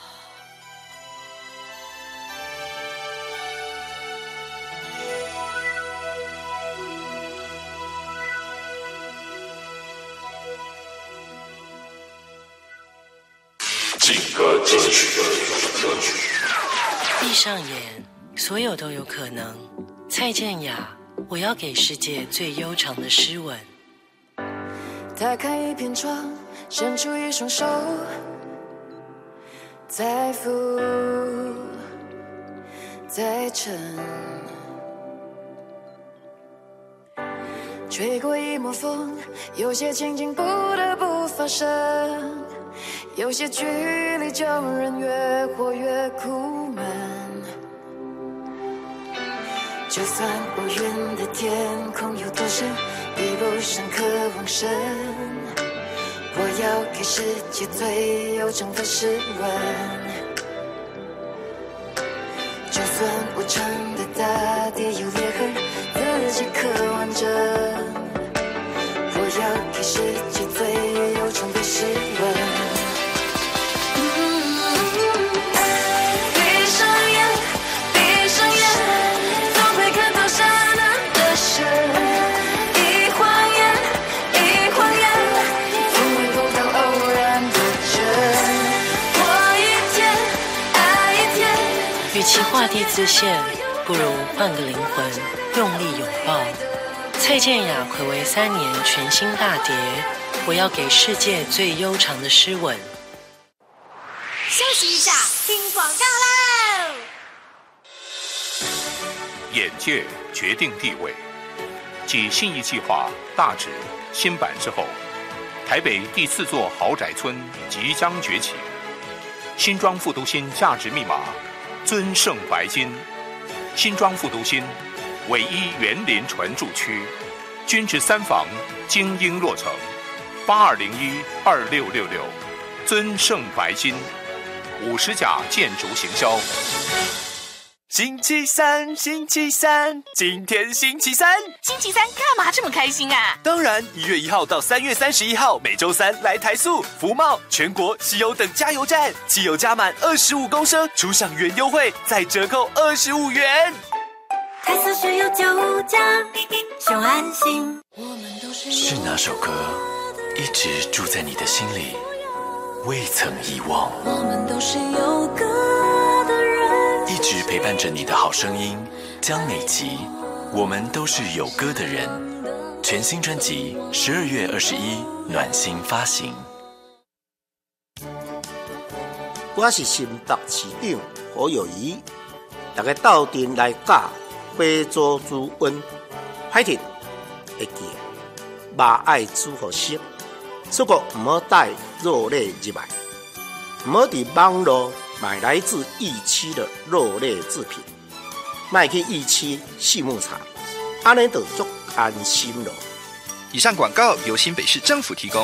劲歌金曲， 闭上眼，所有都有可能。蔡健雅，我要给世界最悠长的诗吻。 打开一片窗，伸出一双手，再浮再沉，吹过一抹风，有些情景不得不发生，有些距离叫人越活越苦闷。就算乌云的天空有多深，比不上渴望深。我要给世界最悠长的诗吻。就算无常的大地有裂痕，自己刻完整。我要给世界最悠长的诗吻。 与其画地自限，不如换个灵魂，用力拥抱。蔡健雅睽违三年全新大碟，我要给世界最悠长的诗吻。 休息一下，听广告喽！ 眼界决定地位。继信义计划大址新版之后，台北第四座豪宅村即将崛起。新庄副都心价值密码尊盛白金，新庄副都心唯一园林纯住区，均值三房，精英落成，八二零一二六六六，尊盛白金，五十甲建筑行销。 星期三，星期三，今天星期三， 星期三干嘛这么开心啊？ 当然，一月一号到三月三十一号，每周三来台塑、福茂、全国、西油等加油站，汽油加满二十五公升，初享原优惠，再折扣二十五元。 台塑石油九加，熊安心。 是哪首歌一直住在你的心里，未曾遗忘？ 我们都是有歌的人， 一直陪伴着你的好声音，江美琪。我们都是有歌的人。全新专辑十二月二十一暖心发行。 我是新北市长侯友宜，大家斗阵来教花祖之恩，歹听会记，肉爱煮好食，出国唔好带肉类入来，唔好伫网络买来自疫区的肉类制品，卖去疫区畜牧场，安尼就足安心了。 以上广告由新北市政府提供。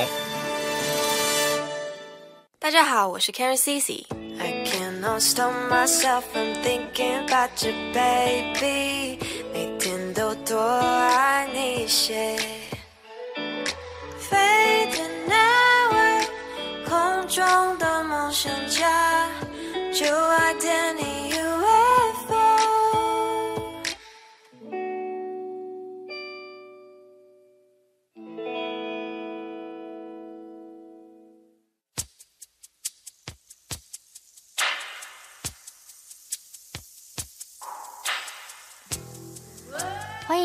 大家好，我是 Karen Cici。I cannot stop myself from thinking about you, baby。每天都多爱你一些。飞天那位空中的梦想家，就爱点你 U F O。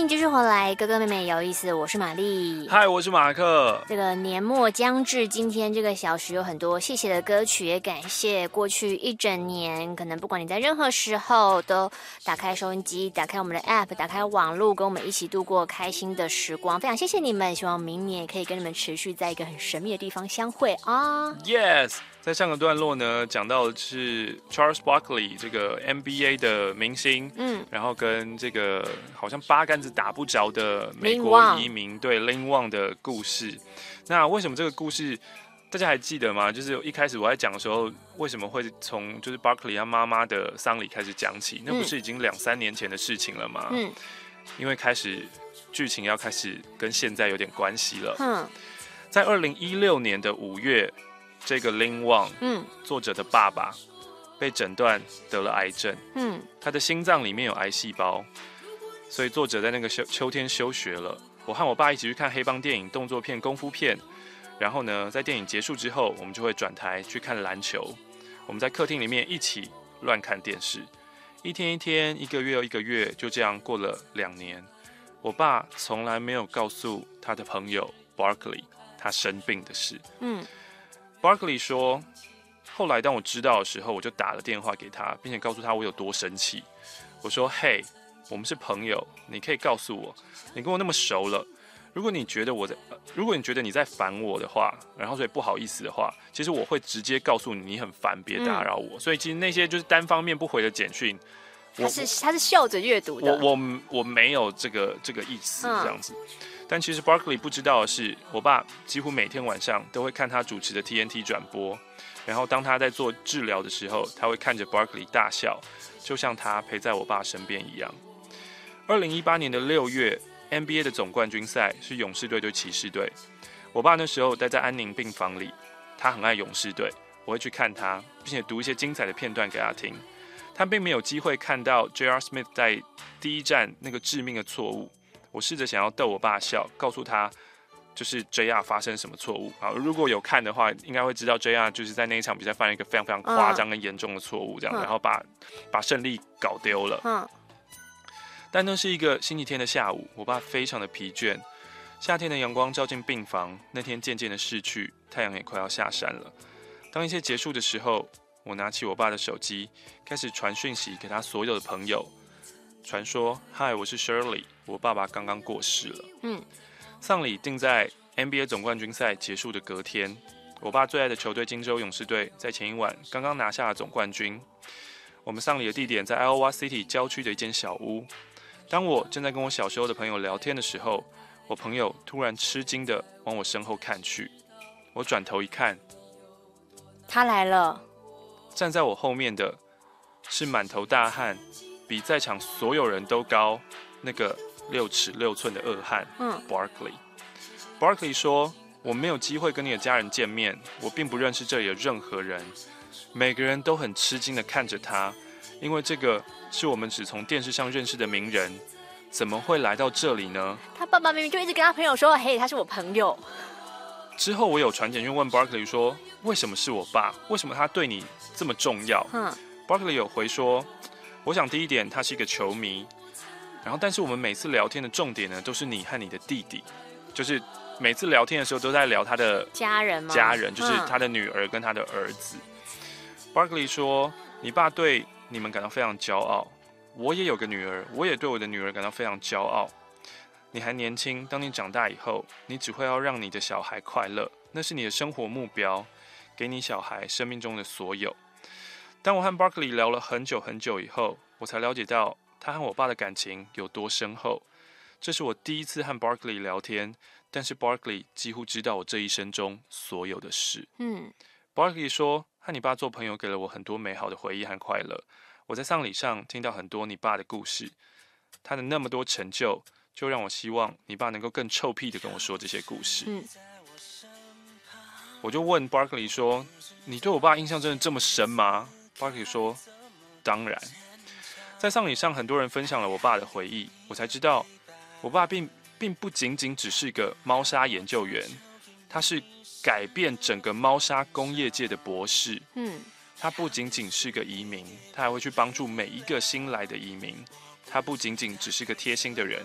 迎继续回来，哥哥妹妹有意思，我是玛丽。 嗨，我是马克。 这个年末将至，今天这个小时有很多谢谢的歌曲，也感谢过去一整年，可能不管你在任何时候都打开收音机，打开我们的 app， 打开网络，跟我们一起度过开心的时光，非常谢谢你们，希望明年也可以跟你们持续在一个很神秘的地方相会啊。 Yes， 在上个段落呢，讲到的是 Charles Barkley 这个 N B A 的明星，嗯，然后跟这个好像八竿子打不着的美国移民对 Lin Wang 的故事。那为什么这个故事大家还记得吗？就是一开始我在讲的时候，为什么会从就是 Barkley 他妈妈的丧礼开始讲起？那不是已经两三年前的事情了吗？嗯，因为开始剧情要开始跟现在有点关系了。嗯，在二零一六年的五月，这个 Lin Wang， 嗯，作者的爸爸被诊断得了癌症，嗯，他的心脏里面有癌细胞，所以作者在那个秋秋天休学了。我和我爸一起去看黑帮电影、动作片、功夫片，然后呢，在电影结束之后，我们就会转台去看篮球。我们在客厅里面一起乱看电视，一天一天，一个月又一个月，就这样过了两年。我爸从来没有告诉他的朋友 Barkley 他生病的事。嗯 ，Barkley 说，后来当我知道的时候，我就打了电话给他，并且告诉他我有多生气。我说：“嘿，我们是朋友，你可以告诉我，你跟我那么熟了，如果你觉得我在，如果你觉得你在烦我的话，然后所以不好意思的话，其实我会直接告诉你你很烦，别打扰我。嗯、所以其实那些就是单方面不回的简讯， 他是他是笑着阅读的。 我我我没有这个这个意思这样子。嗯、但其实 Barkley 不知道的是，我爸几乎每天晚上都会看他主持的 T N T 转播，然后当他在做治疗的时候，他会看着 Barkley 大笑，就像他陪在我爸身边一样。二零一八年的六月 ，N B A 的总冠军赛是勇士队对骑士队。我爸那时候待在安宁病房里，他很爱勇士队，我会去看他，并且读一些精彩的片段给他听。他并没有机会看到 J R Smith 在第一站那个致命的错误。我试着想要逗我爸笑，告诉他就是 J R 发生什么错误。好，如果有看的话，应该会知道 J R 就是在那一场比赛犯了一个非常非常夸张跟严重的错误，这样，嗯、然后把把胜利搞丢了。嗯。但那是一个星期天的下午，我爸非常的疲倦。夏天的阳光照进病房，那天渐渐的逝去，太阳也快要下山了。当一切结束的时候，我拿起我爸的手机，开始传讯息给他所有的朋友，传说：“嗨，我是 Shirley， 我爸爸刚刚过世了。”嗯，丧礼定在 N B A 总冠军赛结束的隔天。我爸最爱的球队金州勇士队在前一晚刚刚拿下了总冠军。我们丧礼的地点在 Iowa City 郊区的一间小屋。当我正在跟我小时候的朋友聊天的时候，我朋友突然吃惊地往我身后看去。我转头一看， 他来了。 站在我后面的是满头大汗，比在场所有人都高，那个六尺六寸的恶汉，嗯 ，Barkley。Barkley 说：“我没有机会跟你的家人见面，我并不认识这里的任何人。”每个人都很吃惊地看着他，因为这个是我们只从电视上认识的名人，怎么会来到这里呢？ 他爸爸明明就一直跟他朋友说：“嘿，他是我朋友。” 之后我有传简讯问 Barkley 说：“为什么是我爸？为什么他对你这么重要？” 嗯 Barkley 有回说：“我想第一点，他是一个球迷，然后但是我们每次聊天的重点呢，都是你和你的弟弟，就是每次聊天的时候都在聊他的家人吗？ 家人就是他的女儿跟他的儿子。嗯” Barkley 说：“你爸对你们感到非常骄傲，我也有个女儿，我也对我的女儿感到非常骄傲。你还年轻，当你长大以后，你只会要让你的小孩快乐，那是你的生活目标，给你小孩生命中的所有。”当我和 Barkley 聊了很久很久以后，我才了解到他和我爸的感情有多深厚。这是我第一次和 Barkley 聊天，但是 Barkley 几乎知道我这一生中所有的事。嗯 ，Barkley 说：“和你爸做朋友给了我很多美好的回忆和快乐。我在丧礼上听到很多你爸的故事，他的那么多成就，就让我希望你爸能够更臭屁的跟我说这些故事。”嗯，我就问 Barkley 说：“你对我爸印象真的这么深吗？” Barkley 说：“当然。”在丧礼上，很多人分享了我爸的回忆，我才知道，我爸并并不仅仅只是个猫砂研究员，他是改变整个猫砂工业界的博士。嗯，他不仅仅是个移民，他还会去帮助每一个新来的移民。他不仅仅只是个贴心的人，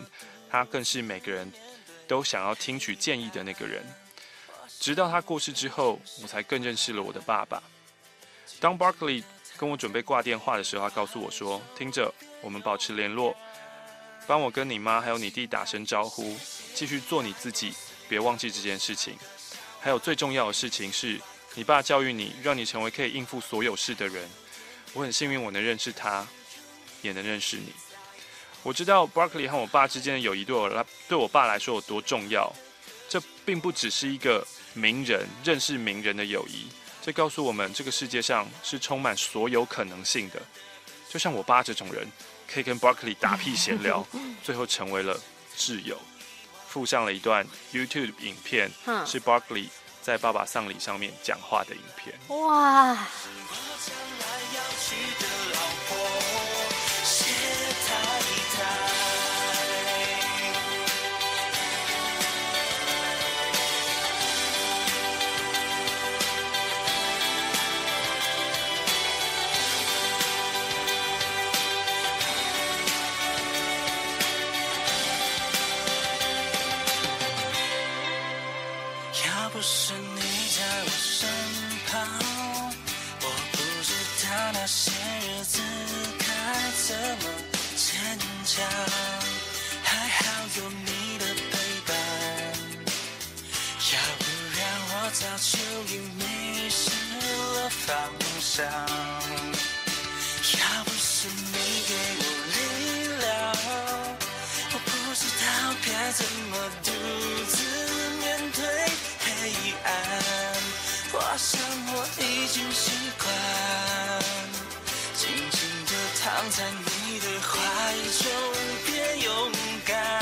他更是每个人都想要听取建议的那个人。直到他过世之后，我才更认识了我的爸爸。当 Barkley 跟我准备挂电话的时候，他告诉我说：“听着，我们保持联络，帮我跟你妈还有你弟打声招呼，继续做你自己，别忘记这件事情。还有最重要的事情是，你爸教育你，让你成为可以应付所有事的人。我很幸运，我能认识他，也能认识你。我知道 Barkley 和我爸之间的友谊对我对我爸来说有多重要。这并不只是一个名人认识名人的友谊，这告诉我们这个世界上是充满所有可能性的。就像我爸这种人，可以跟 Barkley 打屁闲聊，最后成为了挚友。附上了一段 YouTube 影片，是 Barkley 在爸爸丧礼上面讲话的影片。 哇！ 要不是你在我身旁，我不知道那些日子该怎么坚强。还好有你的陪伴，要不然我早就已迷失了方向。要不是你给我力量，我不知道该怎么独自面对黑暗。我想我已经习惯静静地躺在你的怀中，别勇敢。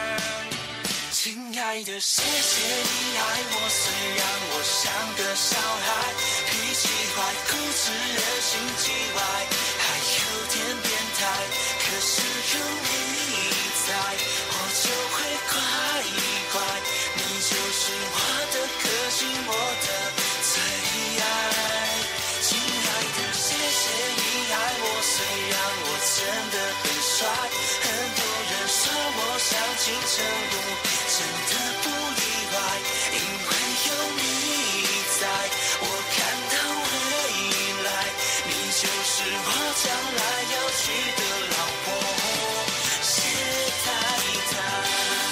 亲爱的，谢谢你爱我，虽然我像个小孩，脾气坏，固执，人心叽歪，还有点变态。可是有你在，我就会乖乖。你就是我的个性，我的最爱。亲爱的，谢谢你爱我，虽然我真的很帅，很多人说我像金城武，真的不意外，因为有你在，我看到未来，你就是我将来要娶的老婆，谢太太。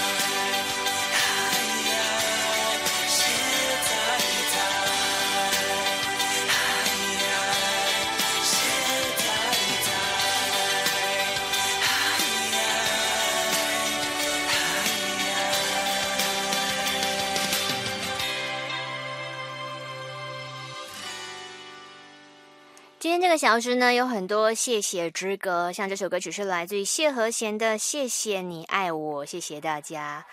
今天这个小时呢，有很多谢谢之歌，像这首歌曲是来自于谢和弦的《谢谢你爱我》，谢谢大家。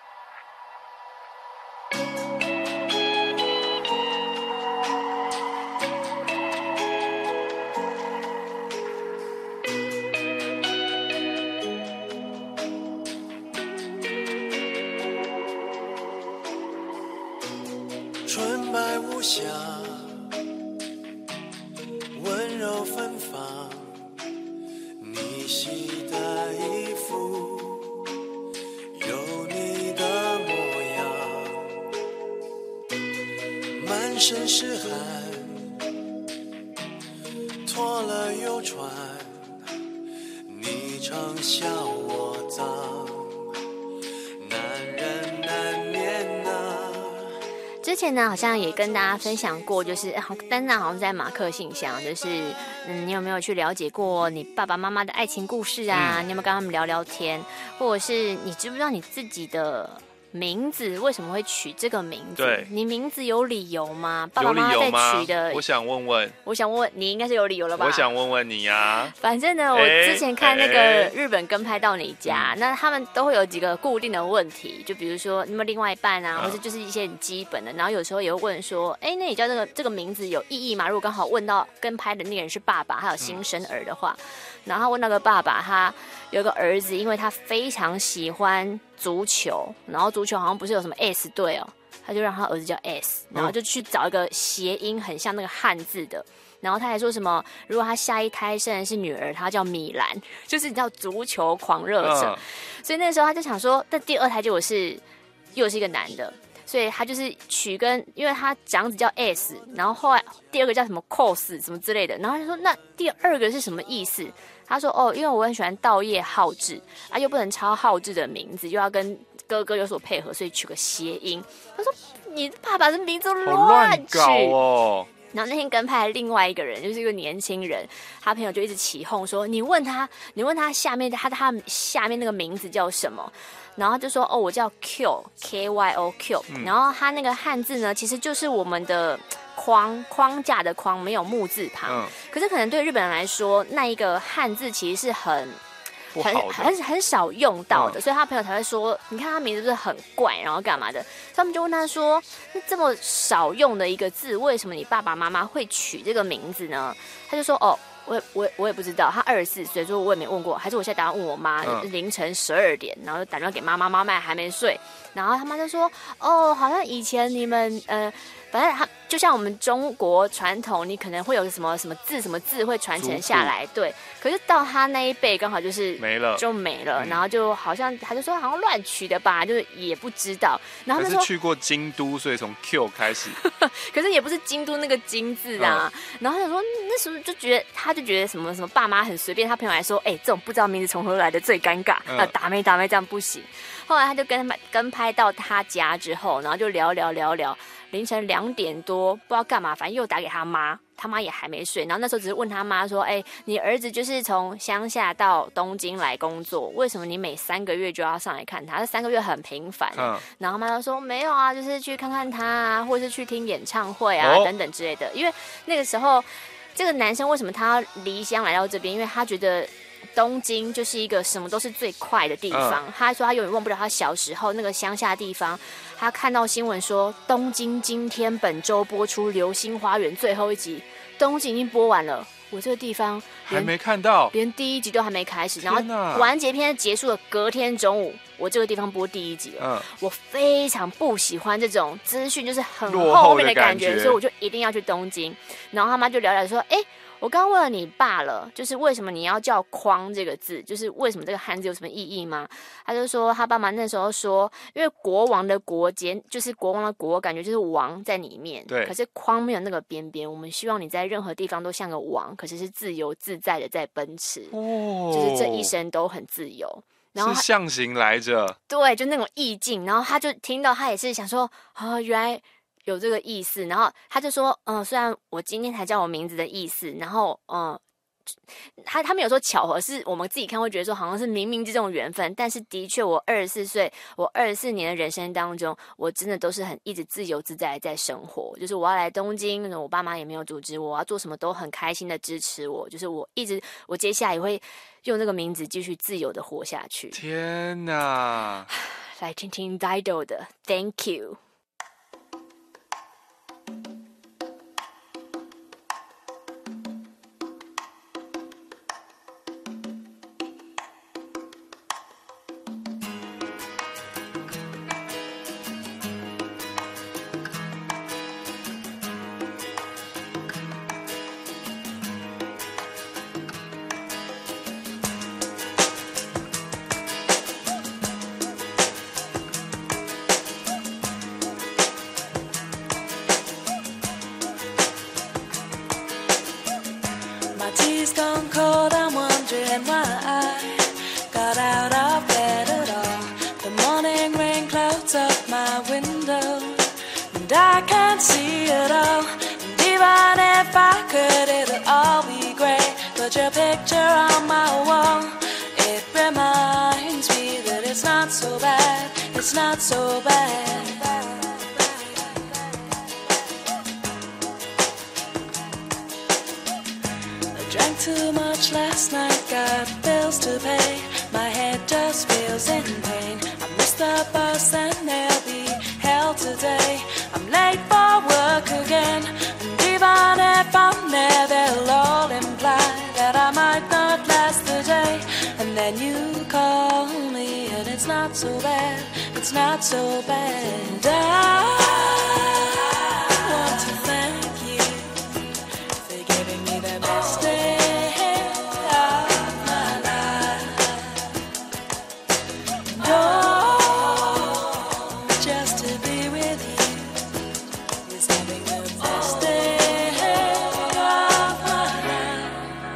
纯白无瑕，温柔芬芳，你洗的衣服有你的模样，满身是汗，脱了又穿，你常笑我脏，男人难免啊。 之前呢，好像也跟大家分享过，就是丹娜好像在马克信箱，就是嗯，你有没有去了解过你爸爸妈妈的爱情故事啊？嗯、你有没有跟他们聊聊天，或者是你知不知道你自己的名字为什么会取这个名字？ 对， 你名字有理由吗？爸爸妈妈在取的， 我想问问， 我想问问你，应该是有理由了吧？ 我想问问你啊。 反正呢，我之前看那个日本跟拍到你家，欸、那他们都会有几个固定的问题，就比如说你有没有另外一半啊，嗯、或者就是一些很基本的。然后有时候也会问说，哎、欸，那你叫这个这个名字有意义吗？如果刚好问到跟拍的那个人是爸爸，还有新生儿的话，嗯、然后问那个爸爸，他有个儿子，因为他非常喜欢足球，然后足球好像不是有什么 S 队哦。 他就让他儿子叫 S， 然后就去找一个谐音很像那个汉字的。然后他还说什么，如果他下一胎生的是女儿，他叫米兰，就是你知道足球狂热者。嗯、所以那个时候他就想说，但第二胎结果是又是一个男的，所以他就是取跟，因为他长子叫 S， 然后后来第二个叫什么 cos 什么之类的，然后他就说那第二个是什么意思？他说哦，因为我很喜欢稻叶浩志啊，又不能抄浩志的名字，又要跟哥哥有所配合，所以取个谐音。他说你爸爸的名字乱取哦。 然后那天跟拍另外一个人，就是一个年轻人，他朋友就一直起哄说：“你问他，你问他下面他他下面那个名字叫什么？”然后他就说：“哦，我叫 Q K Y O Q。嗯”然后他那个汉字呢，其实就是我们的框框架的框，没有木字旁。嗯、可是可能对日本人来说，那一个汉字其实是很。很很很少用到的，嗯、所以他朋友才会说，你看他名字不是很怪，然后干嘛的？他们就问他说，那这么少用的一个字，为什么你爸爸妈妈会取这个名字呢？他就说，哦，我我我也不知道，他二十四岁，所以我也没问过，还是我现在打算问我妈，嗯、凌晨十二点，然后打电话给妈妈，妈妈还没睡，然后他妈就说，哦，好像以前你们呃。反正他就像我们中国传统，你可能会有什么什么字什么字会传承下来，对。可是到他那一辈刚好就是没了， 就没了， 嗯、 然后就好像他就说好像乱取的吧，就是也不知道。然后他们说可是去过京都，所以从 Q 开始。 可是也不是京都那个京字啊。嗯、然后他说那时候就觉得他就觉得什么什么爸妈很随便，他朋友还说哎、欸、这种不知道名字从何来的最尴尬，嗯、啊打没打没这样不行。后来他就跟跟拍到他家之后，然后就聊聊聊聊。凌晨两点多，不知道干嘛，反正又打给他妈，他妈也还没睡。然后那时候只是问他妈说：“哎、欸，你儿子就是从乡下到东京来工作，为什么你每三个月就要上来看他？这三个月很频繁。嗯”然后妈妈说：“没有啊，就是去看看他啊，或是去听演唱会啊、哦、等等之类的。因为那个时候，这个男生为什么他要离乡来到这边？因为他觉得。”东京就是一个什么都是最快的地方。嗯、他说他永远忘不了他小时候那个乡下地方。他看到新闻说，东京今天本周播出《流星花园》最后一集，东京已经播完了。我这个地方还没看到， 连第一集都还没开始。然后完结篇结束了，隔天中午，我这个地方播第一集了。嗯、我非常不喜欢这种资讯就是很后面的感觉，所以我就一定要去东京。然后他妈就聊聊说，哎。我刚问了你爸了，就是为什么你要叫匡这个字，就是为什么这个汉字有什么意义吗？他就说他爸妈那时候说，因为国王的国节就是国王的国，感觉就是王在里面，对。可是匡没有那个边边，我们希望你在任何地方都像个王，可是是自由自在的在奔驰，哦，就是这一生都很自由。然后是象形来着， 对，就那种意境。然后他就听到，他也是想说，哦，原来。有这个意思，然后他就说，嗯、呃，虽然我今天才叫我名字的意思，然后，嗯、呃，他他没有说巧合，是我们自己看会觉得说好像是冥冥之中的缘分，但是的确，我二十四岁，我二十四年的人生当中，我真的都是很一直自由自在在生活，就是我要来东京，我爸妈也没有阻止我，我要做什么都很开心的支持我，就是我一直，我接下来也会用这个名字继续自由的活下去。 天哪！ 来听听 Dido 的 Thank You。 Tea's gone cold, I'm wondering why I got out of bed at all. The morning rain clouds up my window, and I can't see it all. And even if I could, it'll all be great. But your picture on my wall, it reminds me that it's not so bad, it's not so bad. Drank too much last night, got bills to pay. My head just feels in pain. I missed the bus and there'll be hell today. I'm late for work again, and even if I'm there, they'll all imply that I might not last the day. And then you call me, and it's not so bad, it's not so bad. I want to thank you for giving me the best day of my life. Oh, just to be with you is having the best day of my life.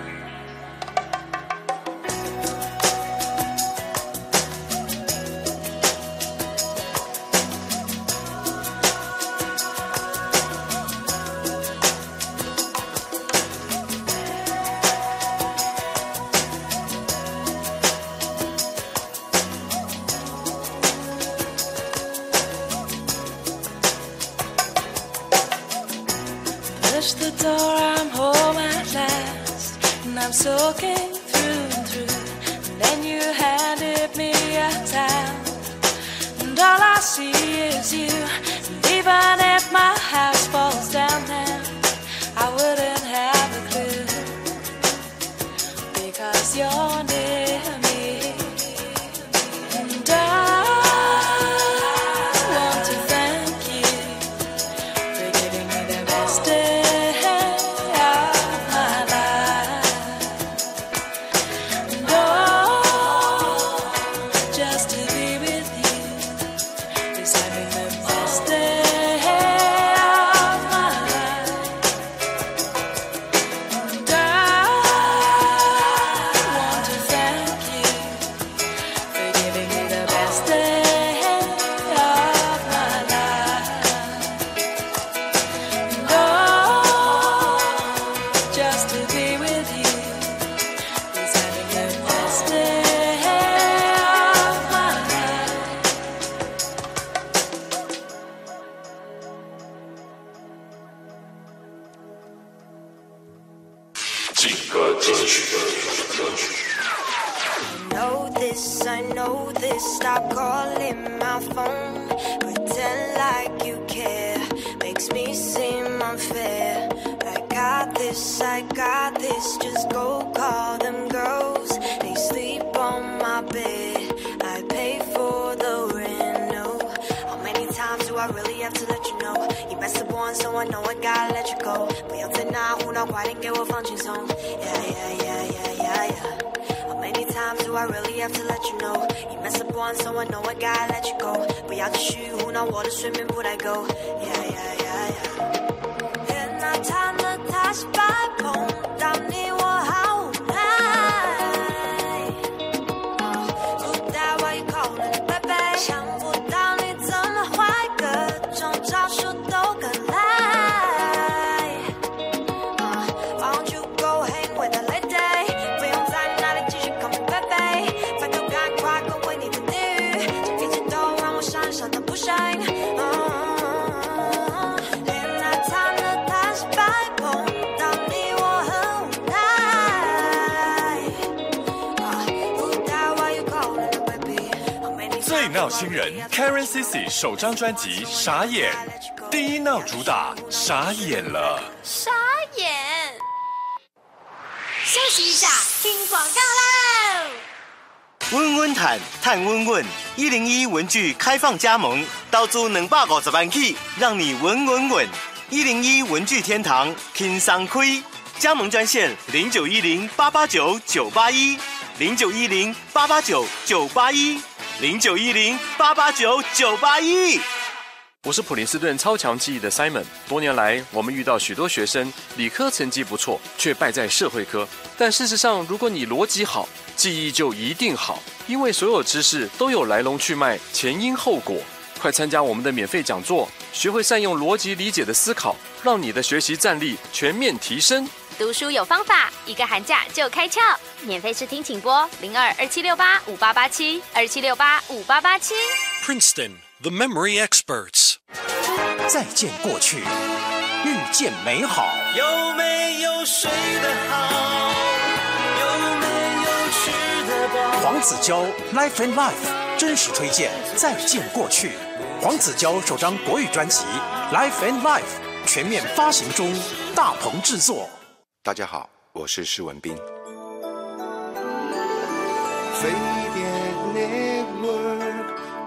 Push the door, I'm home at last, and I'm soaking through and through. And then you handed me a towel, and all I see is you. And even if my house falls down now, I wouldn't have a clue, because you're near me. And I want to thank you for giving me the best day of my life. And oh, just to be with you is having the best day of my life. And I want to thank you for giving me the best day of my life. And oh, just to be with you is having the best day of my life. 劲歌金曲歌曲。 know this, I know this. Stop calling my phone. Pretend like you care. Makes me seem unfair. I got this, I got this. Just go call them girls. They sleep on my bed. I pay for the rent. No. How many times do I really have to let you know? You messed up once, so I know I gotta let you go. 不要再拿胡闹，快点给我放轻松。Yeah, yeah, yeah, yeah, yeah, yeah. How many times do I really have to let you know? You mess up once, so I know I gotta let you go. 不要继续胡闹，我的睡眠不太够。Yeah, yeah, yeah, yeah. And I time的他是白碰到你，我好无奈。不带 why you calling baby？ 想不到你怎么坏，各种招数都敢来。Won't you go hang with a lady？ 不用在那里继续 call me baby， 反正赶快滚回你的地狱，这一切都让我闪闪的不行。连那time的他是白碰到你，我很无奈。不带 why you calling baby？ How many 最闹新人 Karen C C 首张专辑《傻眼》，第一闹主打傻眼了。 傻眼。 休息一下，听广告喽。 稳稳谈，谈稳稳。一零一文具开放加盟，到租两百五十万起，让你稳稳稳。一零一文具天堂，轻松开。加盟专线零九一零八八九九八一，零九一零八八九九八一，零九一零八八九九八一。 我是普林斯顿超强记忆的 Simon。多年来，我们遇到许多学生理科成绩不错，却败在社会科。但事实上，如果你逻辑好，记忆就一定好，因为所有知识都有来龙去脉、前因后果。快参加我们的免费讲座，学会善用逻辑理解的思考，让你的学习战力全面提升。 读书有方法，一个寒假就开窍。免费试听请拨零二二七六八五八八七二七六八五八八七。 Princeton, the memory experts。 再见过去，遇见美好。 有没有睡得好？有没有吃得饱？ 黄子佼 Life and Life 真实推荐《再见过去》。黄子佼首张国语专辑《Life and Life》全面发行中，大鹏制作。 大家好，我是施文彬。飞碟 Network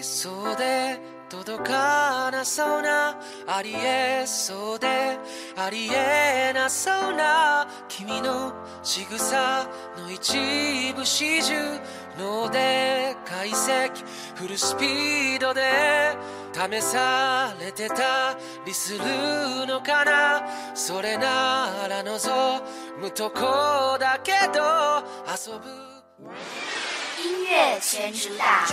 りそうで届かなそうなありえそうでありえなそうな君の仕草の一部始終脳で解析フルスピードで試されてたりするのかなそれなら望むとこだけど遊ぶ音乐全主打。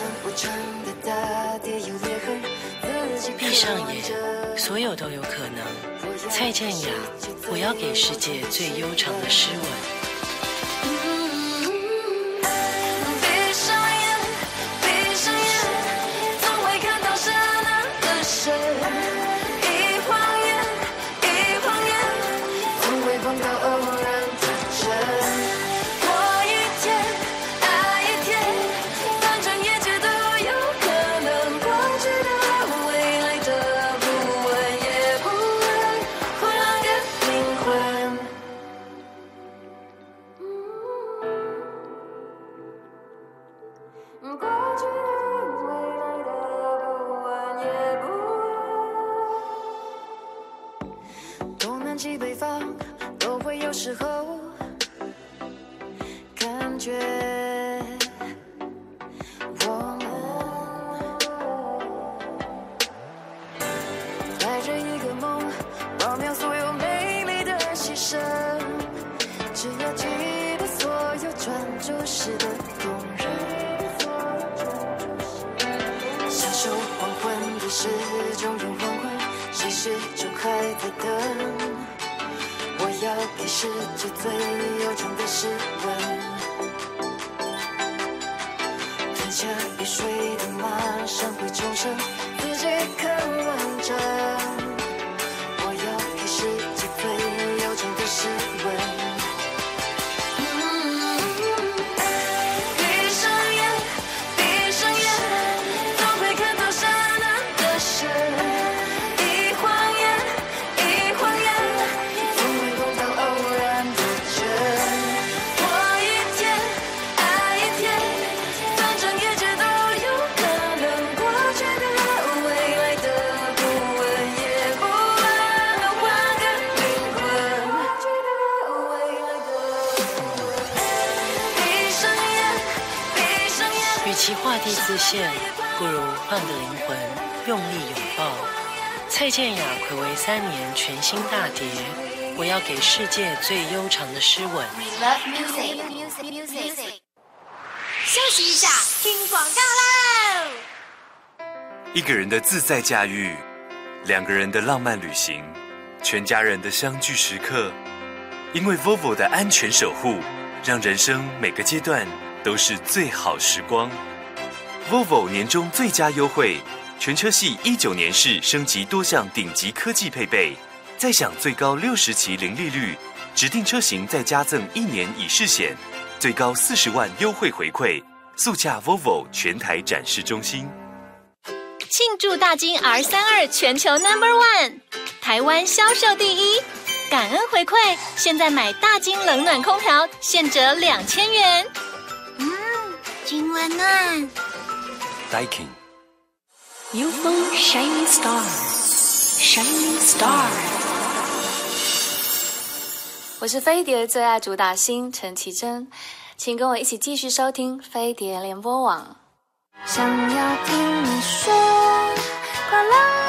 闭上眼，所有都有可能。蔡健雅，我要给世界最悠长的诗吻。 闭上眼，闭上眼，总会看到刹那的神。一晃眼，一晃眼，总会碰到偶然的真。西北方都会有时候感觉我们带着一个梦忘掉所有美丽的牺牲只要记得所有专注时的动人享受黄昏的时钟用黄昏谁始终还在等我要给世界最悠长的诗吻吞下雨水的马上会重生自己更完整我要给世界最悠长的诗吻闭上眼闭上眼总会看到刹那的神与其画地自限，不如换个灵魂，用力拥抱。蔡健雅睽违三年全新大碟，我要给世界最悠长的诗吻。 We love music, music, music. 休息一下，听广告喽。 一个人的自在驾驭，两个人的浪漫旅行，全家人的相聚时刻。因为 Volvo 的安全守护，让人生每个阶段都是最好时光。Volvo 年终最佳优惠，全车系一九年式升级多项顶级科技配备，再享最高六十期零利率，指定车型再加赠一年乙式险，最高四十万优惠回馈。速洽 Volvo 全台展示中心。 庆祝大金 R 三十二全球 Number One， 台湾销售第一。感恩回馈，现在买大金冷暖空调现折两千元。 嗯，真温暖。 Daikin U F O Shining Star Shining Star。 我是飞碟最爱主打星陈绮贞，请跟我一起继续收听飞碟联播网。 想要听你说快乐